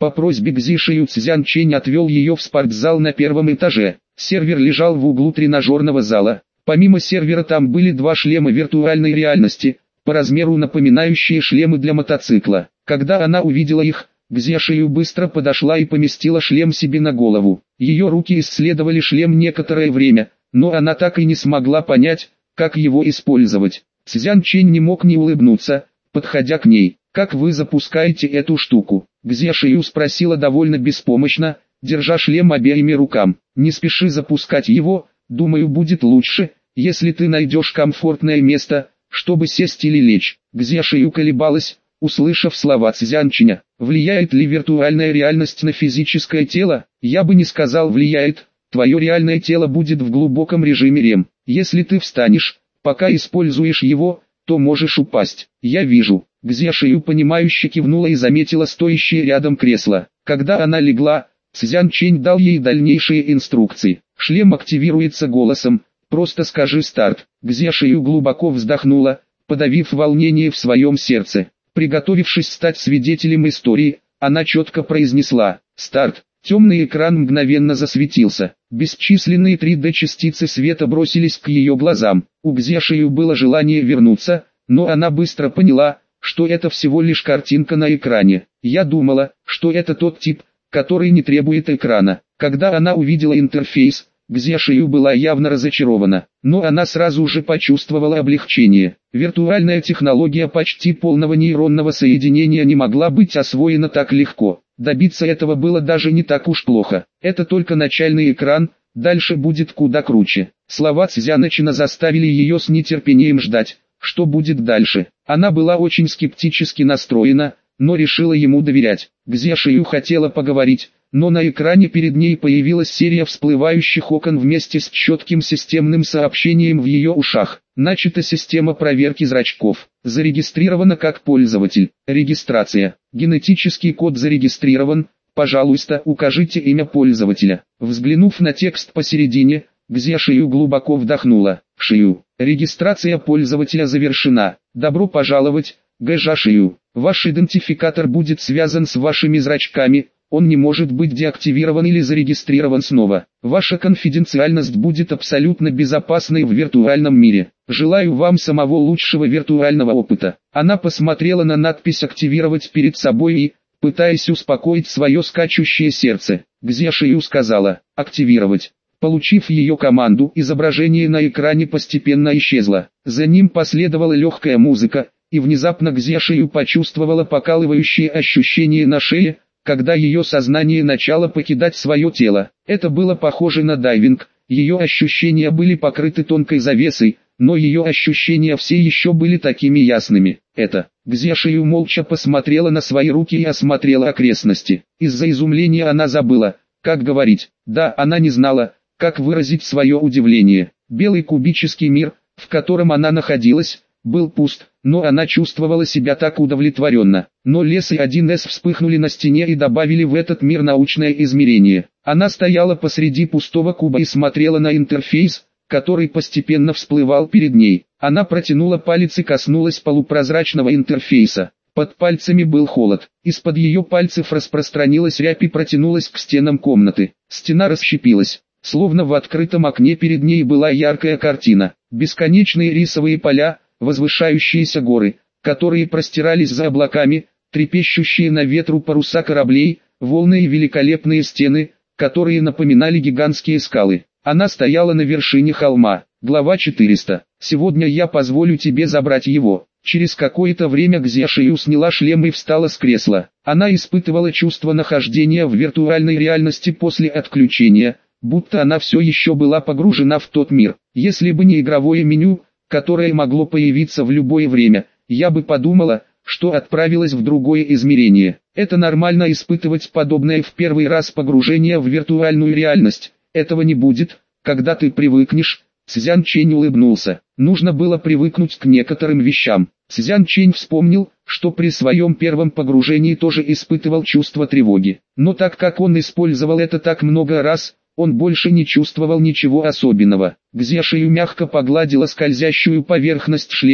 По просьбе Гзишию Цзян Чэнь отвел ее в спортзал на первом этаже. Сервер лежал в углу тренажерного зала. Помимо сервера там были два шлема виртуальной реальности, по размеру напоминающие шлемы для мотоцикла. Когда она увидела их, Гзишию быстро подошла и поместила шлем себе на голову. Ее руки исследовали шлем некоторое время, но она так и не смогла понять, как его использовать. Цзян Чэнь не мог не улыбнуться, подходя к ней. «Как вы запускаете эту штуку?» Гзишию спросила довольно беспомощно, держа шлем обеими руками. «Не спеши запускать его, думаю, будет лучше, если ты найдешь комфортное место, чтобы сесть или лечь». Гзишию колебалась, услышав слова Цзян Чэня. «Влияет ли виртуальная реальность на физическое тело?» «Я бы не сказал влияет, твое реальное тело будет в глубоком режиме рем. Если ты встанешь, пока используешь его, то можешь упасть». «Я вижу». Гзишию понимающе кивнула и заметила стоящее рядом кресло. Когда она легла, Цзян Чэнь дал ей дальнейшие инструкции. «Шлем активируется голосом, просто скажи старт». Гзишию глубоко вздохнула, подавив волнение в своем сердце. Приготовившись стать свидетелем истории, она четко произнесла «Старт». Темный экран мгновенно засветился. Бесчисленные три дэ частицы света бросились к ее глазам. У Гзишию было желание вернуться, но она быстро поняла, что это всего лишь картинка на экране. Я думала, что это тот тип, который не требует экрана. Когда она увидела интерфейс, Гзишию была явно разочарована, но она сразу же почувствовала облегчение. Виртуальная технология почти полного нейронного соединения не могла быть освоена так легко. Добиться этого было даже не так уж плохо. Это только начальный экран, дальше будет куда круче. Слова Цзяна Чэня заставили ее с нетерпением ждать, что будет дальше. Она была очень скептически настроена, но решила ему доверять. Гзишию хотела поговорить, но на экране перед ней появилась серия всплывающих окон вместе с четким системным сообщением в ее ушах. Начата система проверки зрачков. Зарегистрирована как пользователь. Регистрация. Генетический код зарегистрирован. Пожалуйста, укажите имя пользователя. Взглянув на текст посередине, Гзишию глубоко вдохнула. Шию. Регистрация пользователя завершена. Добро пожаловать, Гжашию. Ваш идентификатор будет связан с вашими зрачками. Он не может быть деактивирован или зарегистрирован снова. Ваша конфиденциальность будет абсолютно безопасной в виртуальном мире. Желаю вам самого лучшего виртуального опыта. Она посмотрела на надпись «Активировать» перед собой и, пытаясь успокоить свое скачущее сердце, Гзишию сказала «Активировать». Получив ее команду, изображение на экране постепенно исчезло. За ним последовала легкая музыка, и внезапно Гзишию почувствовала покалывающее ощущение на шее, когда ее сознание начало покидать свое тело. Это было похоже на дайвинг, ее ощущения были покрыты тонкой завесой, но ее ощущения все еще были такими ясными. Это, Гзишию молча посмотрела на свои руки и осмотрела окрестности. Из-за изумления она забыла, как говорить. Да, она не знала, как выразить свое удивление. Белый кубический мир, в котором она находилась, был пуст, но она чувствовала себя так удовлетворенно. Но лес и один эс вспыхнули на стене и добавили в этот мир научное измерение. Она стояла посреди пустого куба и смотрела на интерфейс, который постепенно всплывал перед ней. Она протянула палец и коснулась полупрозрачного интерфейса. Под пальцами был холод. Из-под ее пальцев распространилась рябь и протянулась к стенам комнаты. Стена расщепилась. Словно в открытом окне перед ней была яркая картина. Бесконечные рисовые поля, возвышающиеся горы, которые простирались за облаками, трепещущие на ветру паруса кораблей, волны и великолепные стены, которые напоминали гигантские скалы. Она стояла на вершине холма. Глава четыреста. «Сегодня я позволю тебе забрать его». Через какое-то время Гзишию сняла шлем и встала с кресла. Она испытывала чувство нахождения в виртуальной реальности после отключения, будто она все еще была погружена в тот мир. Если бы не игровое меню, которое могло появиться в любое время, я бы подумала, что отправилась в другое измерение. Это нормально испытывать подобное в первый раз погружение в виртуальную реальность. Этого не будет, когда ты привыкнешь. Цзян Чэнь улыбнулся. Нужно было привыкнуть к некоторым вещам. Цзян Чэнь вспомнил, что при своем первом погружении тоже испытывал чувство тревоги. Но так как он использовал это так много раз, он больше не чувствовал ничего особенного. Гзишию мягко погладила скользящую поверхность шлема,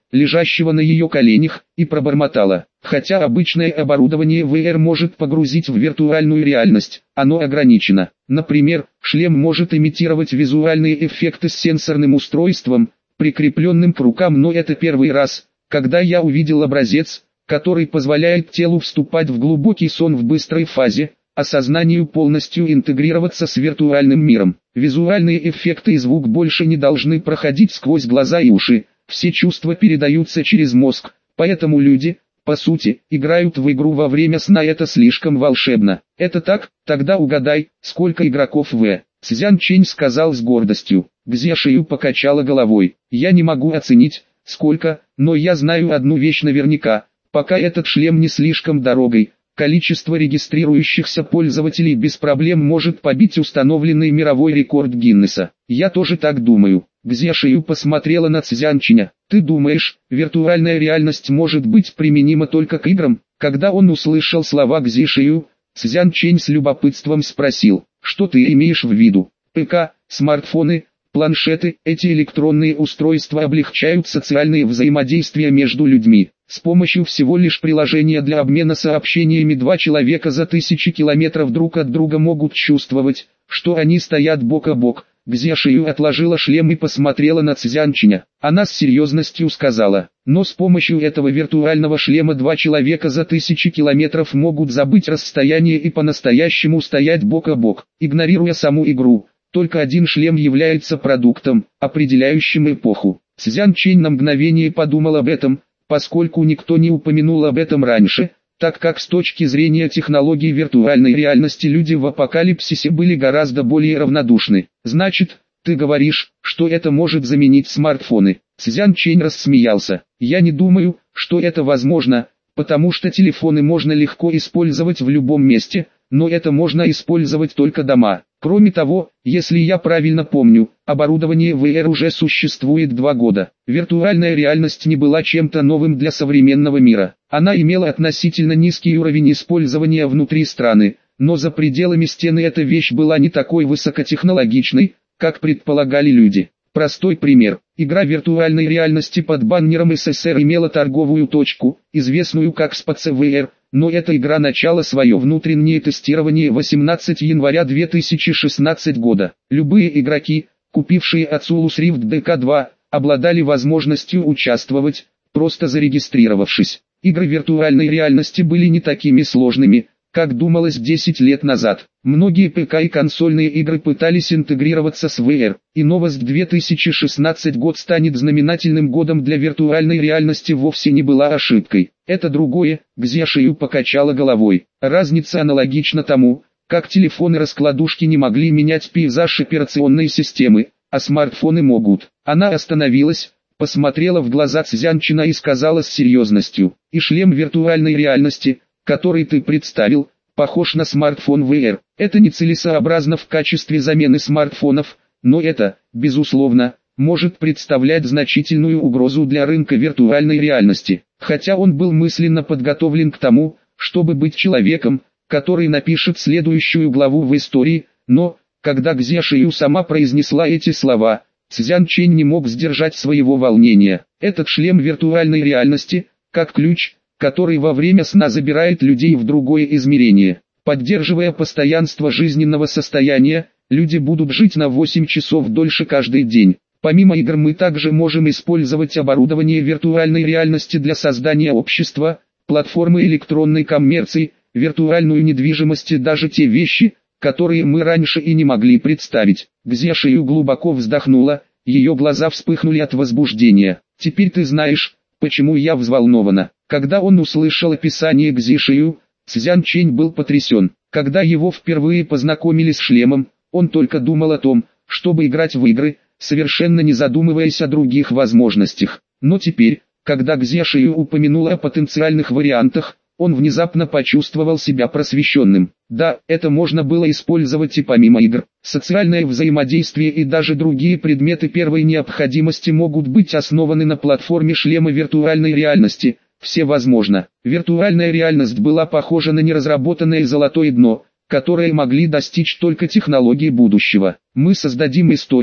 лежащего на ее коленях, и пробормотала: «Хотя обычное оборудование вэ эр может погрузить в виртуальную реальность, оно ограничено. Например, шлем может имитировать визуальные эффекты с сенсорным устройством, прикрепленным к рукам, но это первый раз, когда я увидел образец, который позволяет телу вступать в глубокий сон в быстрой фазе, а сознанию полностью интегрироваться с виртуальным миром. Визуальные эффекты и звук больше не должны проходить сквозь глаза и уши, все чувства передаются через мозг, поэтому люди, по сути, играют в игру во время сна, это слишком волшебно». «Это так? Тогда угадай, сколько игроков в...» Цзян Чэнь сказал с гордостью. Гзя Шию покачала головой. «Я не могу оценить, сколько, но я знаю одну вещь наверняка, пока этот шлем не слишком дорогой, количество регистрирующихся пользователей без проблем может побить установленный мировой рекорд Гиннесса. Я тоже так думаю». Гзя Шию посмотрела на Цзян Чэня. «Ты думаешь, виртуальная реальность может быть применима только к играм?» Когда он услышал слова Гзя Шию, Цзян Чэнь с любопытством спросил: «Что ты имеешь в виду?» «ПК, смартфоны, планшеты, эти электронные устройства облегчают социальные взаимодействия между людьми. С помощью всего лишь приложения для обмена сообщениями два человека за тысячи километров друг от друга могут чувствовать, что они стоят бок о бок». Гзя Шию отложила шлем и посмотрела на Цзян Чэня. Она с серьезностью сказала: «Но с помощью этого виртуального шлема два человека за тысячи километров могут забыть расстояние и по-настоящему стоять бок о бок, игнорируя саму игру. Только один шлем является продуктом, определяющим эпоху». Цзян Чэнь на мгновение подумал об этом, поскольку никто не упомянул об этом раньше, так как с точки зрения технологий виртуальной реальности люди в апокалипсисе были гораздо более равнодушны. «Значит, ты говоришь, что это может заменить смартфоны?» Цзян Чэнь рассмеялся. «Я не думаю, что это возможно, потому что телефоны можно легко использовать в любом месте, но это можно использовать только дома. Кроме того, если я правильно помню, оборудование вэ эр уже существует два года. Виртуальная реальность не была чем-то новым для современного мира. Она имела относительно низкий уровень использования внутри страны, но за пределами стены эта вещь была не такой высокотехнологичной, как предполагали люди. Простой пример. Игра виртуальной реальности под баннером эс эс эр имела торговую точку, известную как Space вэ эр, но эта игра начала свое внутреннее тестирование восемнадцатого января две тысячи шестнадцатого года. Любые игроки, купившие Oculus Rift ди кей два, обладали возможностью участвовать, просто зарегистрировавшись. Игры виртуальной реальности были не такими сложными, как думалось десять лет назад. Многие ПК и консольные игры пытались интегрироваться с вэ эр, и новость две тысячи шестнадцатый год станет знаменательным годом для виртуальной реальности вовсе не была ошибкой. Это другое. Гзя Шию покачала головой. Разница аналогична тому, как телефоны-раскладушки не могли менять пейзаж операционной системы, а смартфоны могут. Она остановилась, посмотрела в глаза Цзян Чэня и сказала с серьезностью: «И шлем виртуальной реальности, который ты представил, похож на смартфон вэ эр. Это нецелесообразно в качестве замены смартфонов, но это, безусловно, может представлять значительную угрозу для рынка виртуальной реальности». Хотя он был мысленно подготовлен к тому, чтобы быть человеком, который напишет следующую главу в истории, но, когда Гзя Шию сама произнесла эти слова, Цзян Чэнь не мог сдержать своего волнения. Этот шлем виртуальной реальности, как ключ, который во время сна забирает людей в другое измерение. Поддерживая постоянство жизненного состояния, люди будут жить на восемь часов дольше каждый день. Помимо игр мы также можем использовать оборудование виртуальной реальности для создания общества, платформы электронной коммерции, виртуальную недвижимость и даже те вещи, которые мы раньше и не могли представить. Гзя Шию глубоко вздохнула, ее глаза вспыхнули от возбуждения. «Теперь ты знаешь, почему я взволнована». Когда он услышал описание Гзя Шию, Цзян Чэнь был потрясен. Когда его впервые познакомили с шлемом, он только думал о том, чтобы играть в игры, совершенно не задумываясь о других возможностях. Но теперь, когда Гзя Шию упомянула о потенциальных вариантах, он внезапно почувствовал себя просвещенным. Да, это можно было использовать и помимо игр. Социальное взаимодействие и даже другие предметы первой необходимости могут быть основаны на платформе шлема виртуальной реальности. Все возможно. Виртуальная реальность была похожа на неразработанное золотое дно, которое могли достичь только технологии будущего. Мы создадим историю,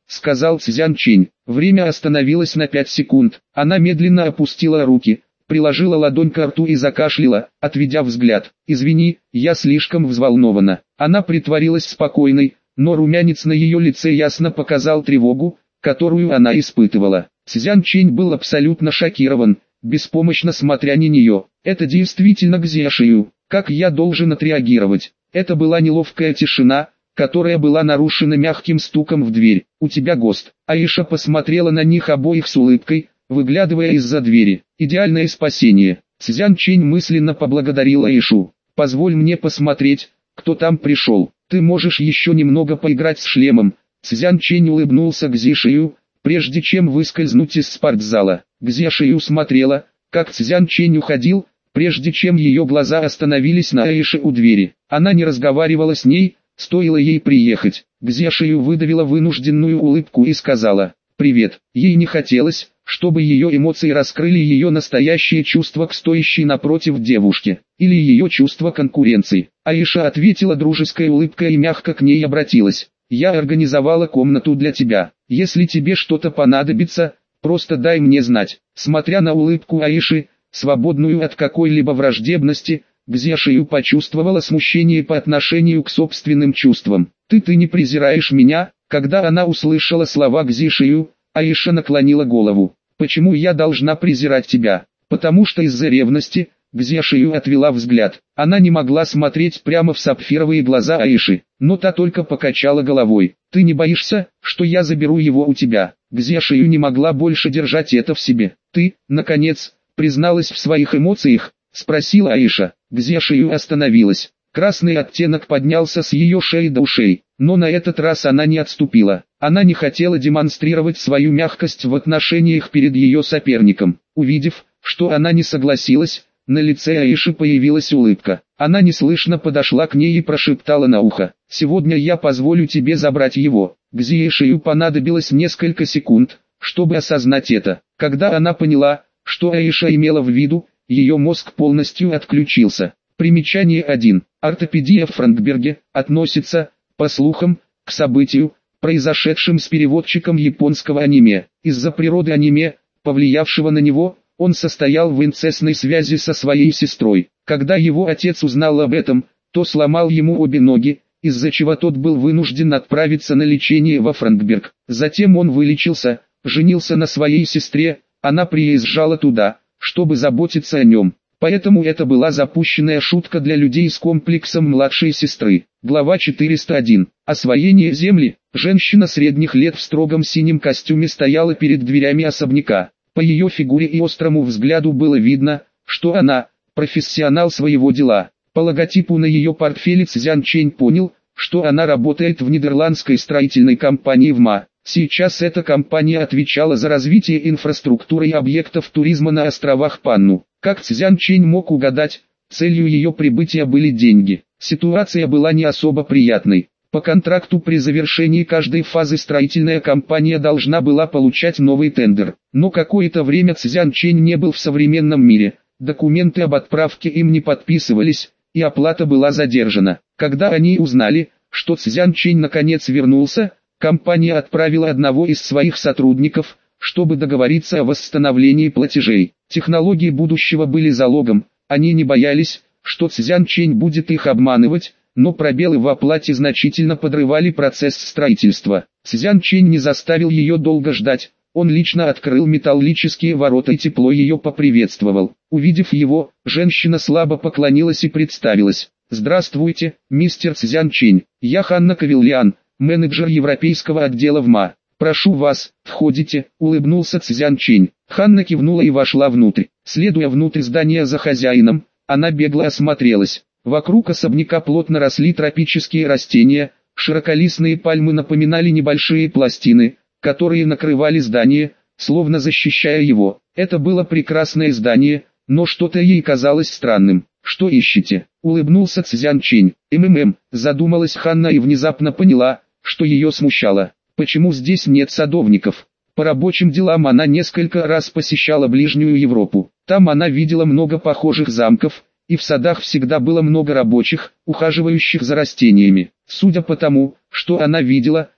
сказал Цзян Чэнь. Время остановилось на пять секунд. Она медленно опустила руки, приложила ладонь к рту и закашляла, отведя взгляд. «Извини, я слишком взволнована». Она притворилась спокойной, но румянец на ее лице ясно показал тревогу, которую она испытывала. Цзян Чэнь был абсолютно шокирован, беспомощно смотря на нее. «Это действительно Гзешию. Как я должен отреагировать?» Это была неловкая тишина, которая была нарушена мягким стуком в дверь. «У тебя гость». Аиша посмотрела на них обоих с улыбкой, выглядывая из-за двери. «Идеальное спасение». Цзян Чэнь мысленно поблагодарил Аишу. «Позволь мне посмотреть, кто там пришел. Ты можешь еще немного поиграть с шлемом». Цзян Чэнь улыбнулся Гзешию, прежде чем выскользнуть из спортзала. Гзешию смотрела, как Цзян Чэнь уходил, прежде чем ее глаза остановились на Аише у двери. Она не разговаривала с ней, стоило ей приехать. Гзешию выдавила вынужденную улыбку и сказала «Привет». Ей не хотелось, чтобы ее эмоции раскрыли ее настоящее чувство к стоящей напротив девушке, или ее чувство конкуренции. Аиша ответила дружеской улыбкой и мягко к ней обратилась. «Я организовала комнату для тебя. Если тебе что-то понадобится, просто дай мне знать». Смотря на улыбку Аиши, свободную от какой-либо враждебности, Гзешию почувствовала смущение по отношению к собственным чувствам. «Ты ты не презираешь меня?» Когда она услышала слова Гзешию, Аиша наклонила голову. «Почему я должна презирать тебя?» «Потому что из-за ревности». Гзешию отвела взгляд. Она не могла смотреть прямо в сапфировые глаза Аиши, но та только покачала головой. «Ты не боишься, что я заберу его у тебя?» Гзешию не могла больше держать это в себе. «Ты, наконец, призналась в своих эмоциях?» — спросила Аиша. Гзешию остановилась. Красный оттенок поднялся с ее шеи до ушей, но на этот раз она не отступила. Она не хотела демонстрировать свою мягкость в отношениях перед ее соперником. Увидев, что она не согласилась, на лице Аиши появилась улыбка. Она неслышно подошла к ней и прошептала на ухо: «Сегодня я позволю тебе забрать его». Гзешию понадобилось несколько секунд, чтобы осознать это. Когда она поняла, что Аиша имела в виду, ее мозг полностью отключился. Примечание один. Ортопедия в Франкберге относится, по слухам, к событию, произошедшим с переводчиком японского аниме. Из-за природы аниме, повлиявшего на него, он состоял в инцестной связи со своей сестрой. Когда его отец узнал об этом, то сломал ему обе ноги, из-за чего тот был вынужден отправиться на лечение во Франкберг. Затем он вылечился, женился на своей сестре, она приезжала туда, чтобы заботиться о нем. Поэтому это была запущенная шутка для людей с комплексом младшей сестры. Глава четыреста один. Освоение земли. Женщина средних лет в строгом синем костюме стояла перед дверями особняка. По ее фигуре и острому взгляду было видно, что она – профессионал своего дела. По логотипу на ее портфеле Цзян Чэнь понял, что она работает в нидерландской строительной компании ВМА. Сейчас эта компания отвечала за развитие инфраструктуры и объектов туризма на островах Панну. Как Цзян Чэнь мог угадать, целью ее прибытия были деньги. Ситуация была не особо приятной. По контракту при завершении каждой фазы строительная компания должна была получать новый тендер. Но какое-то время Цзян Чэнь не был в современном мире, документы об отправке им не подписывались, и оплата была задержана. Когда они узнали, что Цзян Чэнь наконец вернулся, компания отправила одного из своих сотрудников, чтобы договориться о восстановлении платежей. Технологии будущего были залогом, они не боялись, что Цзян Чэнь будет их обманывать, но пробелы в оплате значительно подрывали процесс строительства. Цзян Чэнь не заставил ее долго ждать, он лично открыл металлические ворота и тепло ее поприветствовал. Увидев его, женщина слабо поклонилась и представилась. «Здравствуйте, мистер Цзян Чэнь, я Ханна Кавильян, менеджер европейского отдела ВМА. Прошу вас, входите», — улыбнулся Цзян Чэнь. Ханна кивнула и вошла внутрь. Следуя внутрь здания за хозяином, она бегло осмотрелась. Вокруг особняка плотно росли тропические растения, широколистные пальмы напоминали небольшие пластины, которые накрывали здание, словно защищая его. Это было прекрасное здание, но что-то ей казалось странным. «Что ищете?» — улыбнулся Цзян Чэнь. «МММ», — задумалась Ханна и внезапно поняла, что ее смущало. Почему здесь нет садовников? По рабочим делам она несколько раз посещала ближнюю Европу. Там она видела много похожих замков, и в садах всегда было много рабочих, ухаживающих за растениями. Судя по тому, что она видела,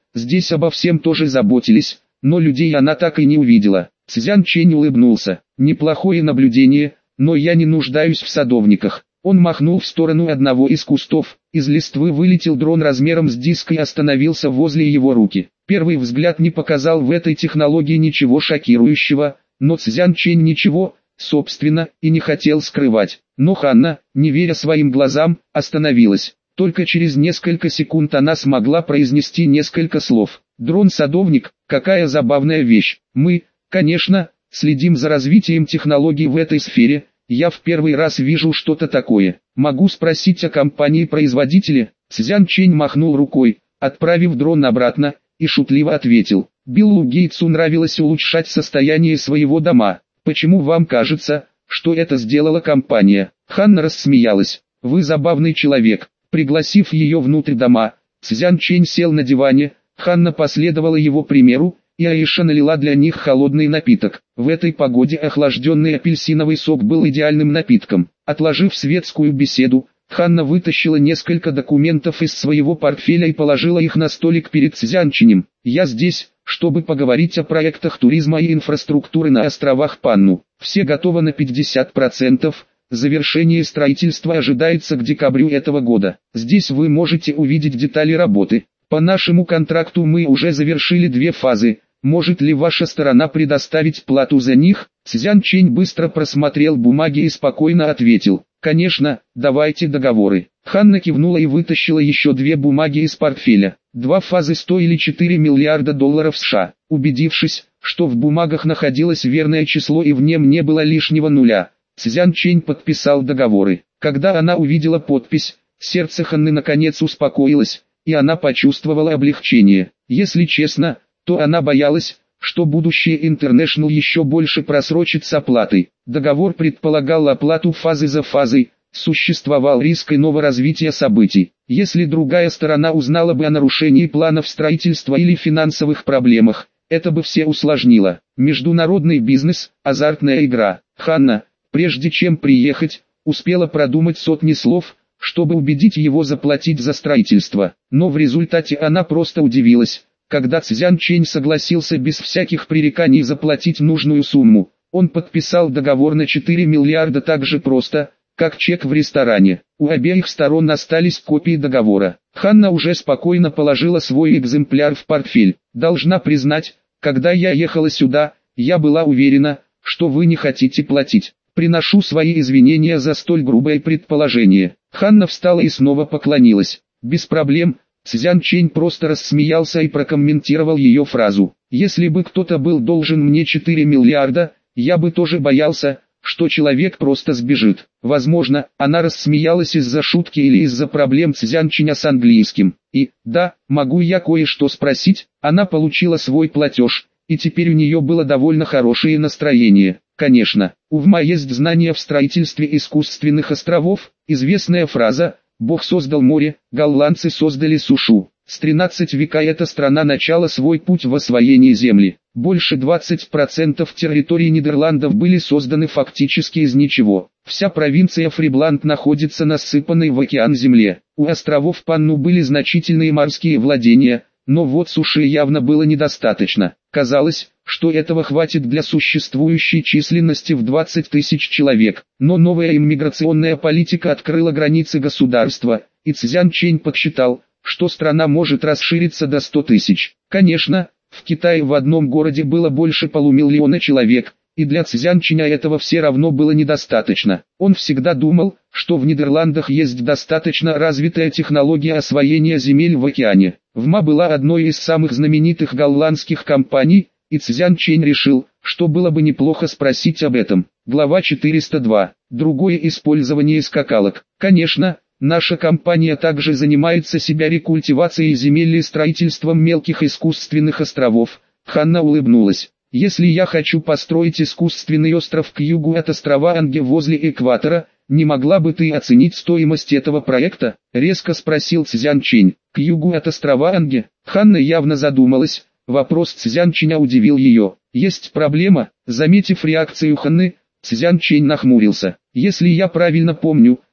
здесь обо всем тоже заботились, но людей она так и не увидела. Цзян Чэнь улыбнулся. Неплохое наблюдение, но я не нуждаюсь в садовниках. Он махнул в сторону одного из кустов. Из листвы вылетел дрон размером с диск и остановился возле его руки. Первый взгляд не показал в этой технологии ничего шокирующего, но Цзян Чэнь ничего, собственно, и не хотел скрывать. Но Ханна, не веря своим глазам, остановилась. Только через несколько секунд она смогла произнести несколько слов. Дрон-садовник, какая забавная вещь. Мы, конечно, следим за развитием технологий в этой сфере. Я в первый раз вижу что-то такое. Могу спросить о компании-производителе? Цзян Чэнь махнул рукой, отправив дрон обратно, и шутливо ответил. Биллу Гейтсу нравилось улучшать состояние своего дома. Почему вам кажется, что это сделала компания? Ханна рассмеялась. Вы забавный человек. Пригласив ее внутрь дома, Цзян Чэнь сел на диване. Ханна последовала его примеру, и Аиша налила для них холодный напиток. В этой погоде охлажденный апельсиновый сок был идеальным напитком. Отложив светскую беседу, Ханна вытащила несколько документов из своего портфеля и положила их на столик перед Цзян Чэнем. «Я здесь, чтобы поговорить о проектах туризма и инфраструктуры на островах Панну. Все готово на пятьдесят процентов. Завершение строительства ожидается к декабрю этого года. Здесь вы можете увидеть детали работы. По нашему контракту мы уже завершили две фазы. Может ли ваша сторона предоставить плату за них?» Цзян Чэнь быстро просмотрел бумаги и спокойно ответил. «Конечно, давайте договоры». Ханна кивнула и вытащила еще две бумаги из портфеля. Два фазы стоили четыре миллиарда долларов США. Убедившись, что в бумагах находилось верное число и в нем не было лишнего нуля, Цзян Чэнь подписал договоры. Когда она увидела подпись, сердце Ханны наконец успокоилось, и она почувствовала облегчение. Если честно, то она боялась, что будущее International еще больше просрочит с оплатой. Договор предполагал оплату фазы за фазой, существовал риск иного развития событий. Если другая сторона узнала бы о нарушении планов строительства или финансовых проблемах, это бы все усложнило. Международный бизнес, азартная игра. Ханна, прежде чем приехать, успела продумать сотни слов, чтобы убедить его заплатить за строительство. Но в результате она просто удивилась, когда Цзян Чэнь согласился без всяких пререканий заплатить нужную сумму. Он подписал договор на четыре миллиарда так же просто, как чек в ресторане. У обеих сторон остались копии договора. Ханна уже спокойно положила свой экземпляр в портфель. «Должна признать, когда я ехала сюда, я была уверена, что вы не хотите платить. Приношу свои извинения за столь грубое предположение». Ханна встала и снова поклонилась. «Без проблем». Цзян Чэнь просто рассмеялся и прокомментировал ее фразу. «Если бы кто-то был должен мне четыре миллиарда, я бы тоже боялся, что человек просто сбежит». Возможно, она рассмеялась из-за шутки или из-за проблем Цзян Чэня с английским. И, да, могу я кое-что спросить? Она получила свой платеж, и теперь у нее было довольно хорошее настроение. Конечно, у ВМА есть знания в строительстве искусственных островов, известная фраза «Бог создал море, голландцы создали сушу». С тринадцатого века эта страна начала свой путь в освоении земли. Больше двадцати процентов территории Нидерландов были созданы фактически из ничего. Вся провинция Фрибланд находится на ссыпанной в океан земле. У островов Панну были значительные морские владения, но вот суши явно было недостаточно. Казалось, что этого хватит для существующей численности в двадцать тысяч человек. Но новая иммиграционная политика открыла границы государства, и Цзян Чэнь подсчитал, что страна может расшириться до ста тысяч. Конечно, в Китае в одном городе было больше полумиллиона человек, и для Цзян Чэня этого все равно было недостаточно. Он всегда думал, что в Нидерландах есть достаточно развитая технология освоения земель в океане. ВМА была одной из самых знаменитых голландских компаний, и Цзян Чэнь решил, что было бы неплохо спросить об этом. Глава четыреста два. Другое использование скакалок. Конечно, наша компания также занимается себя рекультивацией земель и строительством мелких искусственных островов. Ханна улыбнулась. Если я хочу построить искусственный остров к югу от острова Анге возле экватора, не могла бы ты оценить стоимость этого проекта? Резко спросил Цзян Чэнь. К югу от острова Анге? Ханна явно задумалась. Вопрос Цзян Чэня удивил ее. Есть проблема? Заметив реакцию Ханны, Цзян Чэнь нахмурился. Если я правильно помню,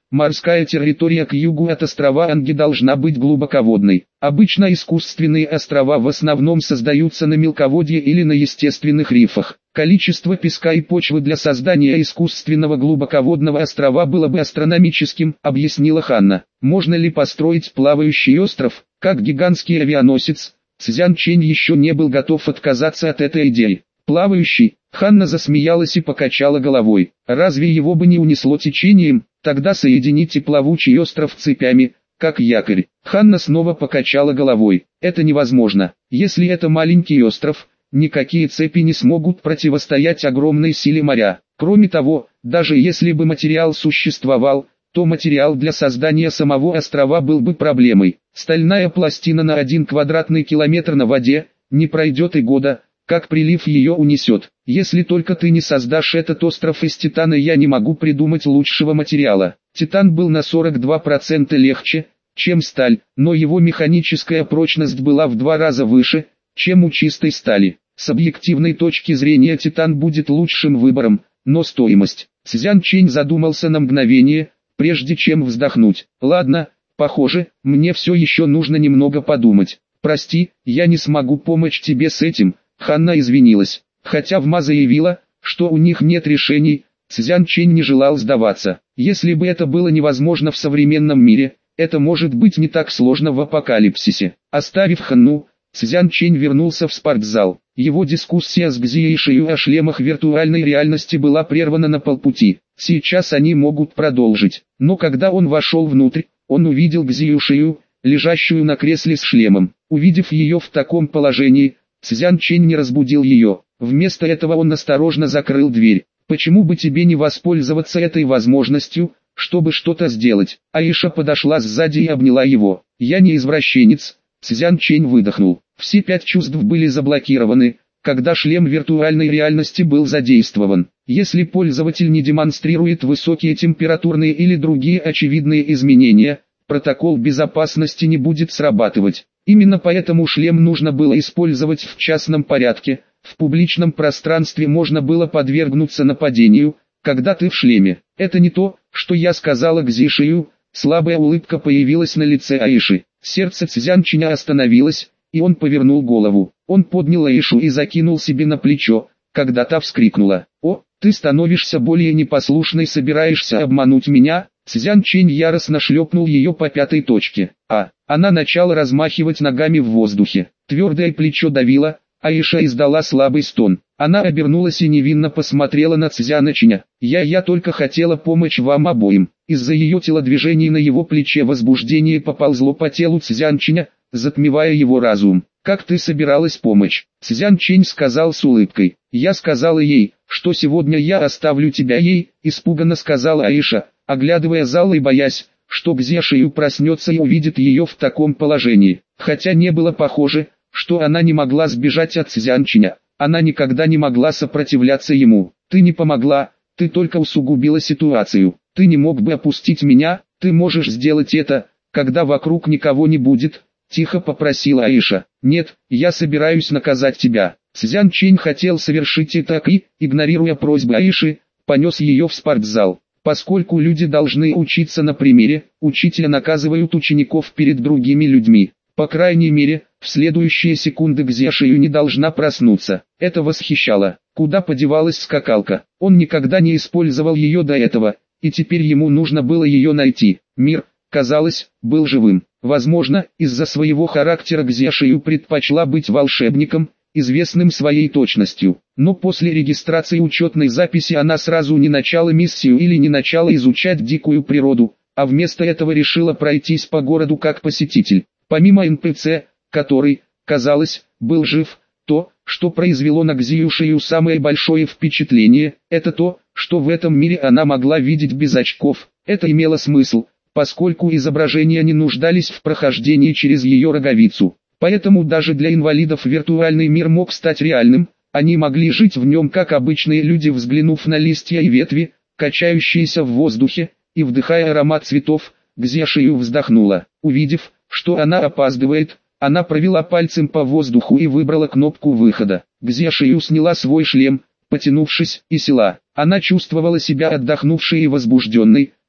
морская территория к югу от острова Анги должна быть глубоководной. Обычно искусственные острова в основном создаются на мелководье или на естественных рифах. Количество песка и почвы для создания искусственного глубоководного острова было бы астрономическим, объяснила Ханна. Можно ли построить плавающий остров, как гигантский авианосец? Цзян Чэнь еще не был готов отказаться от этой идеи. Плавающий? Ханна засмеялась и покачала головой. Разве его бы не унесло течением? Тогда соедините плавучий остров цепями, как якорь. Ханна снова покачала головой. Это невозможно. Если это маленький остров, никакие цепи не смогут противостоять огромной силе моря. Кроме того, даже если бы материал существовал, то материал для создания самого острова был бы проблемой. Стальная пластина на один квадратный километр на воде, не пройдет и года, как прилив ее унесет. Если только ты не создашь этот остров из титана, я не могу придумать лучшего материала. Титан был на сорок два процента легче, чем сталь, но его механическая прочность была в два раза выше, чем у чистой стали. С объективной точки зрения титан будет лучшим выбором, но стоимость. Цзян Чэнь задумался на мгновение, прежде чем вздохнуть. Ладно, похоже, мне все еще нужно немного подумать. Прости, я не смогу помочь тебе с этим. Ханна извинилась. Хотя Вма заявила, что у них нет решений, Цзян Чэнь не желал сдаваться. Если бы это было невозможно в современном мире, это может быть не так сложно в апокалипсисе. Оставив Ханну, Цзян Чэнь вернулся в спортзал. Его дискуссия с Гзи Шию о шлемах виртуальной реальности была прервана на полпути. Сейчас они могут продолжить. Но когда он вошел внутрь, он увидел Гзи Шию, лежащую на кресле с шлемом. Увидев ее в таком положении, Цзян Чэнь не разбудил ее. Вместо этого он осторожно закрыл дверь. «Почему бы тебе не воспользоваться этой возможностью, чтобы что-то сделать?» Аиша подошла сзади и обняла его. «Я не извращенец», Цзян Чэнь выдохнул. Все пять чувств были заблокированы, когда шлем виртуальной реальности был задействован. Если пользователь не демонстрирует высокие температурные или другие очевидные изменения, протокол безопасности не будет срабатывать. Именно поэтому шлем нужно было использовать в частном порядке. В публичном пространстве можно было подвергнуться нападению, когда ты в шлеме. Это не то, что я сказала Гзи Шию. Слабая улыбка появилась на лице Аиши. Сердце Цзян Чэня остановилось, и он повернул голову. Он поднял Аишу и закинул себе на плечо, когда та вскрикнула. «О, ты становишься более непослушной, собираешься обмануть меня?» Цзян Чэнь яростно шлепнул ее по пятой точке. А, она начала размахивать ногами в воздухе. Твердое плечо давило, Аиша издала слабый стон. Она обернулась и невинно посмотрела на Цзяна Чэня. «Я, я только хотела помочь вам обоим». Из-за ее телодвижений на его плече возбуждение поползло по телу Цзян Чэня, затмевая его разум. «Как ты собиралась помочь?» Цзян Чэнь сказал с улыбкой. «Я сказала ей, что сегодня я оставлю тебя ей», испуганно сказала Аиша, оглядывая зал и боясь, что Гзи Шию проснется и увидит ее в таком положении. Хотя не было похоже, что она не могла сбежать от Цзян Чэня. Она никогда не могла сопротивляться ему. «Ты не помогла, ты только усугубила ситуацию. Ты не мог бы опустить меня, ты можешь сделать это, когда вокруг никого не будет», тихо попросила Аиша. «Нет, я собираюсь наказать тебя». Цзян Чэнь хотел совершить это и, игнорируя просьбы Аиши, понес ее в спортзал. Поскольку люди должны учиться на примере, учителя наказывают учеников перед другими людьми. По крайней мере, в следующие секунды Гзи Шию не должна проснуться. Это восхищало. Куда подевалась скакалка? Он никогда не использовал ее до этого, и теперь ему нужно было ее найти. Мир, казалось, был живым. Возможно, из-за своего характера Гзи Шию предпочла быть волшебником, известным своей точностью. Но после регистрации учетной записи она сразу не начала миссию или не начала изучать дикую природу, а вместо этого решила пройтись по городу как посетитель. Помимо эн пэ цэ, который, казалось, был жив, то, что произвело на Гзи Шию самое большое впечатление, это то, что в этом мире она могла видеть без очков. Это имело смысл, поскольку изображения не нуждались в прохождении через ее роговицу. Поэтому даже для инвалидов виртуальный мир мог стать реальным, они могли жить в нем как обычные люди, взглянув на листья и ветви, качающиеся в воздухе, и вдыхая аромат цветов. Гзи Шию вздохнула. Увидев, что она опаздывает, она провела пальцем по воздуху и выбрала кнопку выхода. Гзи Шию сняла свой шлем, потянувшись, и села. Она чувствовала себя отдохнувшей и возбужденной,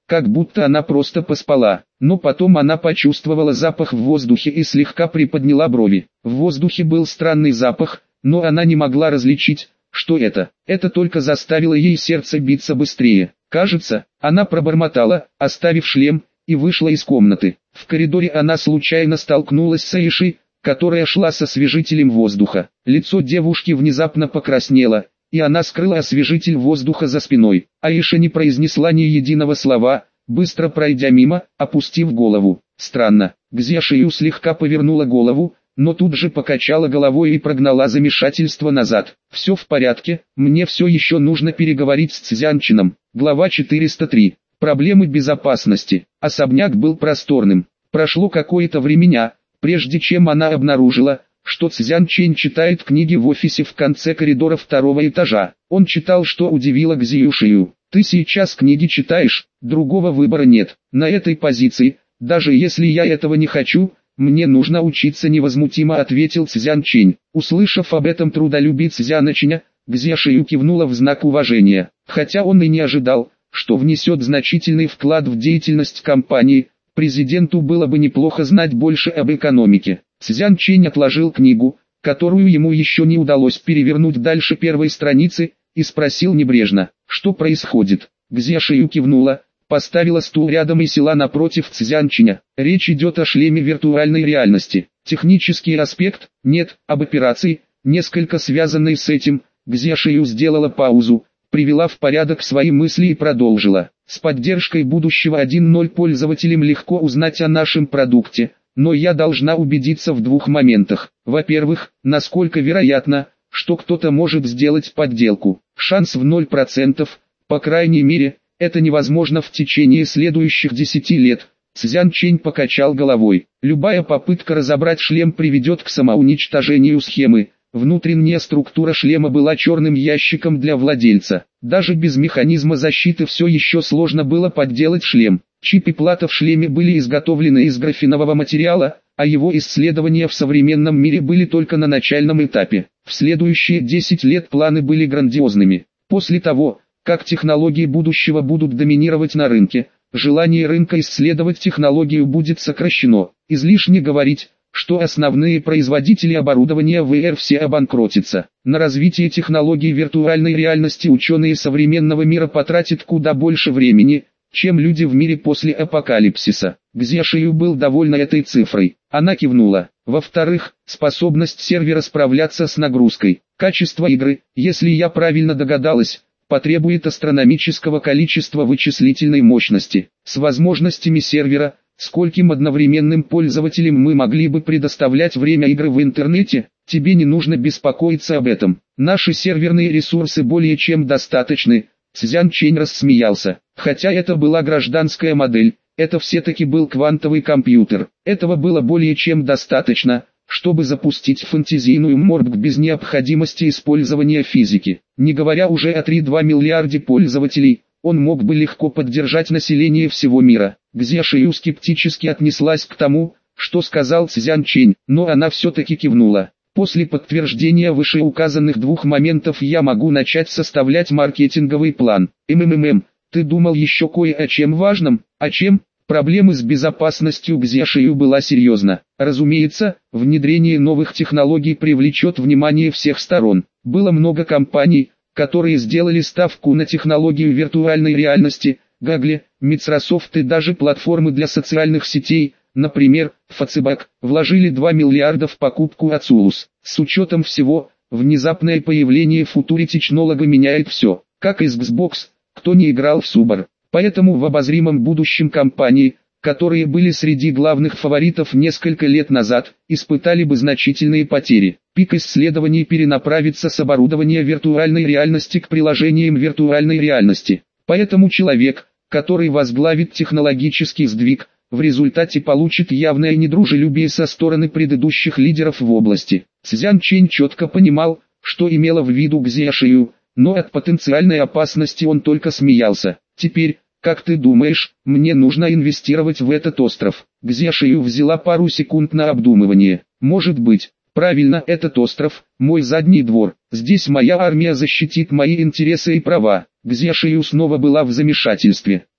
как будто она просто поспала. Но потом она почувствовала запах в воздухе и слегка приподняла брови. В воздухе был странный запах, но она не могла различить, что это. Это только заставило ей сердце биться быстрее. Кажется, она пробормотала, оставив шлем, и вышла из комнаты. В коридоре она случайно столкнулась с Аишей, которая шла с освежителем воздуха. Лицо девушки внезапно покраснело, и она скрыла освежитель воздуха за спиной. Аиша не произнесла ни единого слова, быстро пройдя мимо, опустив голову. Странно, Гзя Шию слегка повернула голову, но тут же покачала головой и прогнала замешательство назад. «Все в порядке, мне все еще нужно переговорить с Цзянчином». Глава четыреста три. Проблемы безопасности. Особняк был просторным. Прошло какое-то времени, прежде чем она обнаружила, что Цзян Чэнь читает книги в офисе в конце коридора второго этажа. Он читал, что удивило Гзию Шию. «Ты сейчас книги читаешь, другого выбора нет. На этой позиции, даже если я этого не хочу, мне нужно учиться», — невозмутимо ответил Цзян Чэнь. Услышав об этом трудолюбии Цзяна Чэня, Гзя Шию кивнула в знак уважения. Хотя он и не ожидал, что внесет значительный вклад в деятельность компании, президенту было бы неплохо знать больше об экономике. Цзян Чэнь отложил книгу, которую ему еще не удалось перевернуть дальше первой страницы, и спросил небрежно, что происходит. Гзя Шию кивнула, поставила стул рядом и села напротив Цзян Чэня. Речь идет о шлеме виртуальной реальности. Технический аспект, нет, об операции, несколько связанной с этим. Гзя Шию сделала паузу, привела в порядок свои мысли и продолжила. С поддержкой будущего один ноль пользователям легко узнать о нашем продукте, но я должна убедиться в двух моментах. Во-первых, насколько вероятно, что кто-то может сделать подделку. Шанс в ноль процентов, по крайней мере, это невозможно в течение следующих десяти лет. Цзян Чэнь покачал головой. Любая попытка разобрать шлем приведет к самоуничтожению схемы. Внутренняя структура шлема была черным ящиком для владельца. Даже без механизма защиты все еще сложно было подделать шлем. Чип и плата в шлеме были изготовлены из графенового материала, а его исследования в современном мире были только на начальном этапе. В следующие десять лет планы были грандиозными. После того, как технологии будущего будут доминировать на рынке, желание рынка исследовать технологию будет сокращено. Излишне говорить, что основные производители оборудования вэ эр все обанкротятся. На развитие технологий виртуальной реальности ученые современного мира потратят куда больше времени, чем люди в мире после апокалипсиса. Гзя Шию был довольна этой цифрой. Она кивнула. Во-вторых, способность сервера справляться с нагрузкой. Качество игры, если я правильно догадалась, потребует астрономического количества вычислительной мощности. С возможностями сервера, скольким одновременным пользователям мы могли бы предоставлять время игры в интернете, тебе не нужно беспокоиться об этом. Наши серверные ресурсы более чем достаточны. Цзян Чэнь рассмеялся. Хотя это была гражданская модель, это все-таки был квантовый компьютер. Этого было более чем достаточно, чтобы запустить фэнтезийную морг без необходимости использования физики. Не говоря уже о три целых две десятых миллиарда пользователей, он мог бы легко поддержать население всего мира. Гзя Шию скептически отнеслась к тому, что сказал Цзян Чэнь, но она все-таки кивнула. После подтверждения вышеуказанных двух моментов я могу начать составлять маркетинговый план. МММ, ты думал еще кое о чем важном? О чем? Проблемы с безопасностью Гзя Шию была серьезна. Разумеется, внедрение новых технологий привлечет внимание всех сторон. Было много компаний, которые сделали ставку на технологию виртуальной реальности, Google, Microsoft и даже платформы для социальных сетей, например, Facebook, вложили два миллиарда в покупку Oculus. С учетом всего, внезапное появление Future Technology меняет все. Как из Xbox, кто не играл в Subar. Поэтому в обозримом будущем компании, которые были среди главных фаворитов несколько лет назад, испытали бы значительные потери. Пик исследований перенаправится с оборудования виртуальной реальности к приложениям виртуальной реальности. Поэтому человек, который возглавит технологический сдвиг, в результате получит явное недружелюбие со стороны предыдущих лидеров в области. Цзян Чэнь четко понимал, что имела в виду Гзя Шию, но от потенциальной опасности он только смеялся. Теперь, как ты думаешь, мне нужно инвестировать в этот остров? Гзя Шию взяла пару секунд на обдумывание. Может быть, правильно, этот остров, мой задний двор. Здесь моя армия защитит мои интересы и права. Гзя Шию снова была в замешательстве.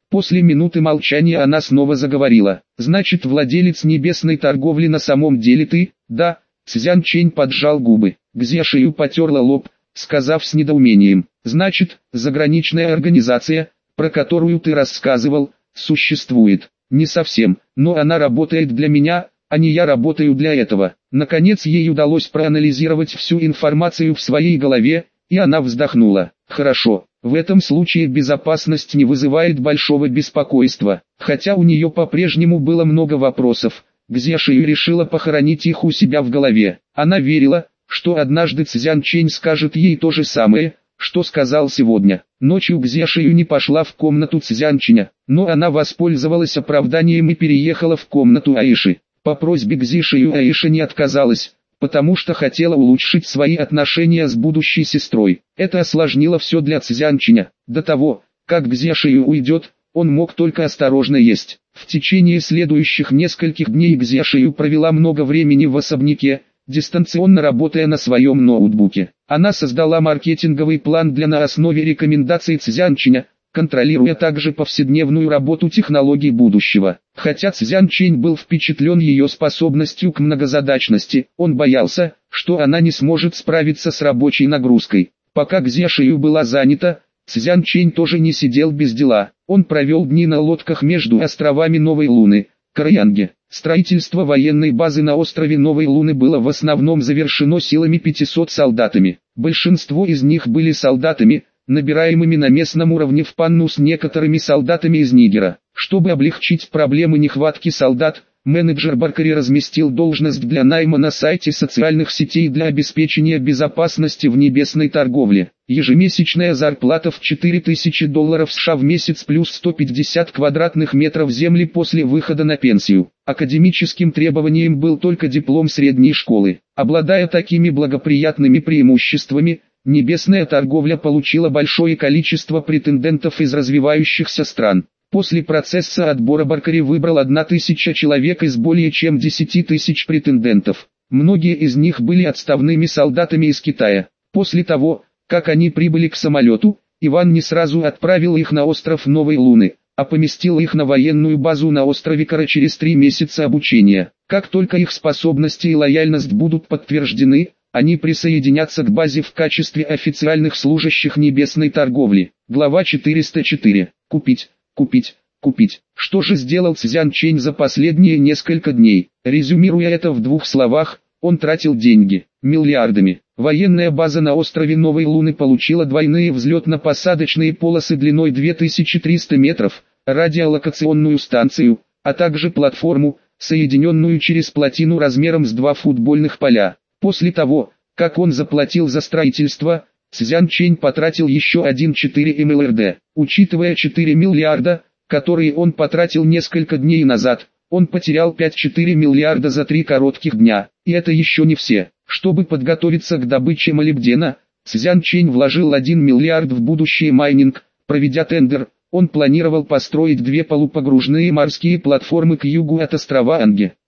После минуты молчания она снова заговорила. «Значит, владелец небесной торговли на самом деле ты?» «Да». Цзян Чэнь поджал губы. Гзя Шию потерла лоб, сказав с недоумением. «Значит, заграничная организация, про которую ты рассказывал, существует?» «Не совсем, но она работает для меня, а не я работаю для этого». Наконец ей удалось проанализировать всю информацию в своей голове, и она вздохнула. «Хорошо, в этом случае безопасность не вызывает большого беспокойства». Хотя у нее по-прежнему было много вопросов, Гзя Шию решила похоронить их у себя в голове. Она верила, что однажды Цзян Чэнь скажет ей то же самое, что сказал сегодня. Ночью Гзя Шию не пошла в комнату Цзян Чэня, но она воспользовалась оправданием и переехала в комнату Аиши. По просьбе Гзя Шию Аиша не отказалась, потому что хотела улучшить свои отношения с будущей сестрой. Это осложнило все для Цзян Чэня. До того, как Гзя Шию уйдет, он мог только осторожно есть. В течение следующих нескольких дней Гзя Шию провела много времени в особняке, дистанционно работая на своем ноутбуке. Она создала маркетинговый план для на основе рекомендаций Цзян Чэня, контролируя также повседневную работу технологий будущего. Хотя Цзян Чэнь был впечатлен ее способностью к многозадачности, он боялся, что она не сможет справиться с рабочей нагрузкой. Пока Гзя Шию была занята, Цзян Чэнь тоже не сидел без дела. Он провел дни на лодках между островами Новой Луны, Караянге. Строительство военной базы на острове Новой Луны было в основном завершено силами пятисот солдатами. Большинство из них были солдатами, набираемыми на местном уровне в панну с некоторыми солдатами из Нигера. Чтобы облегчить проблемы нехватки солдат, менеджер Баркари разместил должность для найма на сайте социальных сетей для обеспечения безопасности в небесной торговле. Ежемесячная зарплата в четыре тысячи долларов США в месяц плюс сто пятьдесят квадратных метров земли после выхода на пенсию. Академическим требованием был только диплом средней школы. Обладая такими благоприятными преимуществами, небесная торговля получила большое количество претендентов из развивающихся стран. После процесса отбора Баркари выбрал тысяча человек из более чем десяти тысяч претендентов. Многие из них были отставными солдатами из Китая. После того, как они прибыли к самолету, Иван не сразу отправил их на остров Новой Луны, а поместил их на военную базу на острове Кара через три месяца обучения. Как только их способности и лояльность будут подтверждены, они присоединятся к базе в качестве официальных служащих небесной торговли. Глава четыреста четыре. Купить. Купить, купить. Что же сделал Цзян Чэнь за последние несколько дней? Резюмируя это в двух словах, он тратил деньги, миллиардами. Военная база на острове Новой Луны получила двойные взлетно-посадочные полосы длиной две тысячи триста метров, радиолокационную станцию, а также платформу, соединенную через плотину размером с два футбольных поля. После того, как он заплатил за строительство, Цзян Чэнь потратил еще один целых четыре десятых миллиарда. Учитывая четыре миллиарда, которые он потратил несколько дней назад, он потерял пять целых четыре десятых миллиарда за три коротких дня. И это еще не все. Чтобы подготовиться к добыче молибдена, Цзян Чэнь вложил один миллиард в будущий майнинг. Проведя тендер, он планировал построить две полупогружные морские платформы к югу от острова Анге.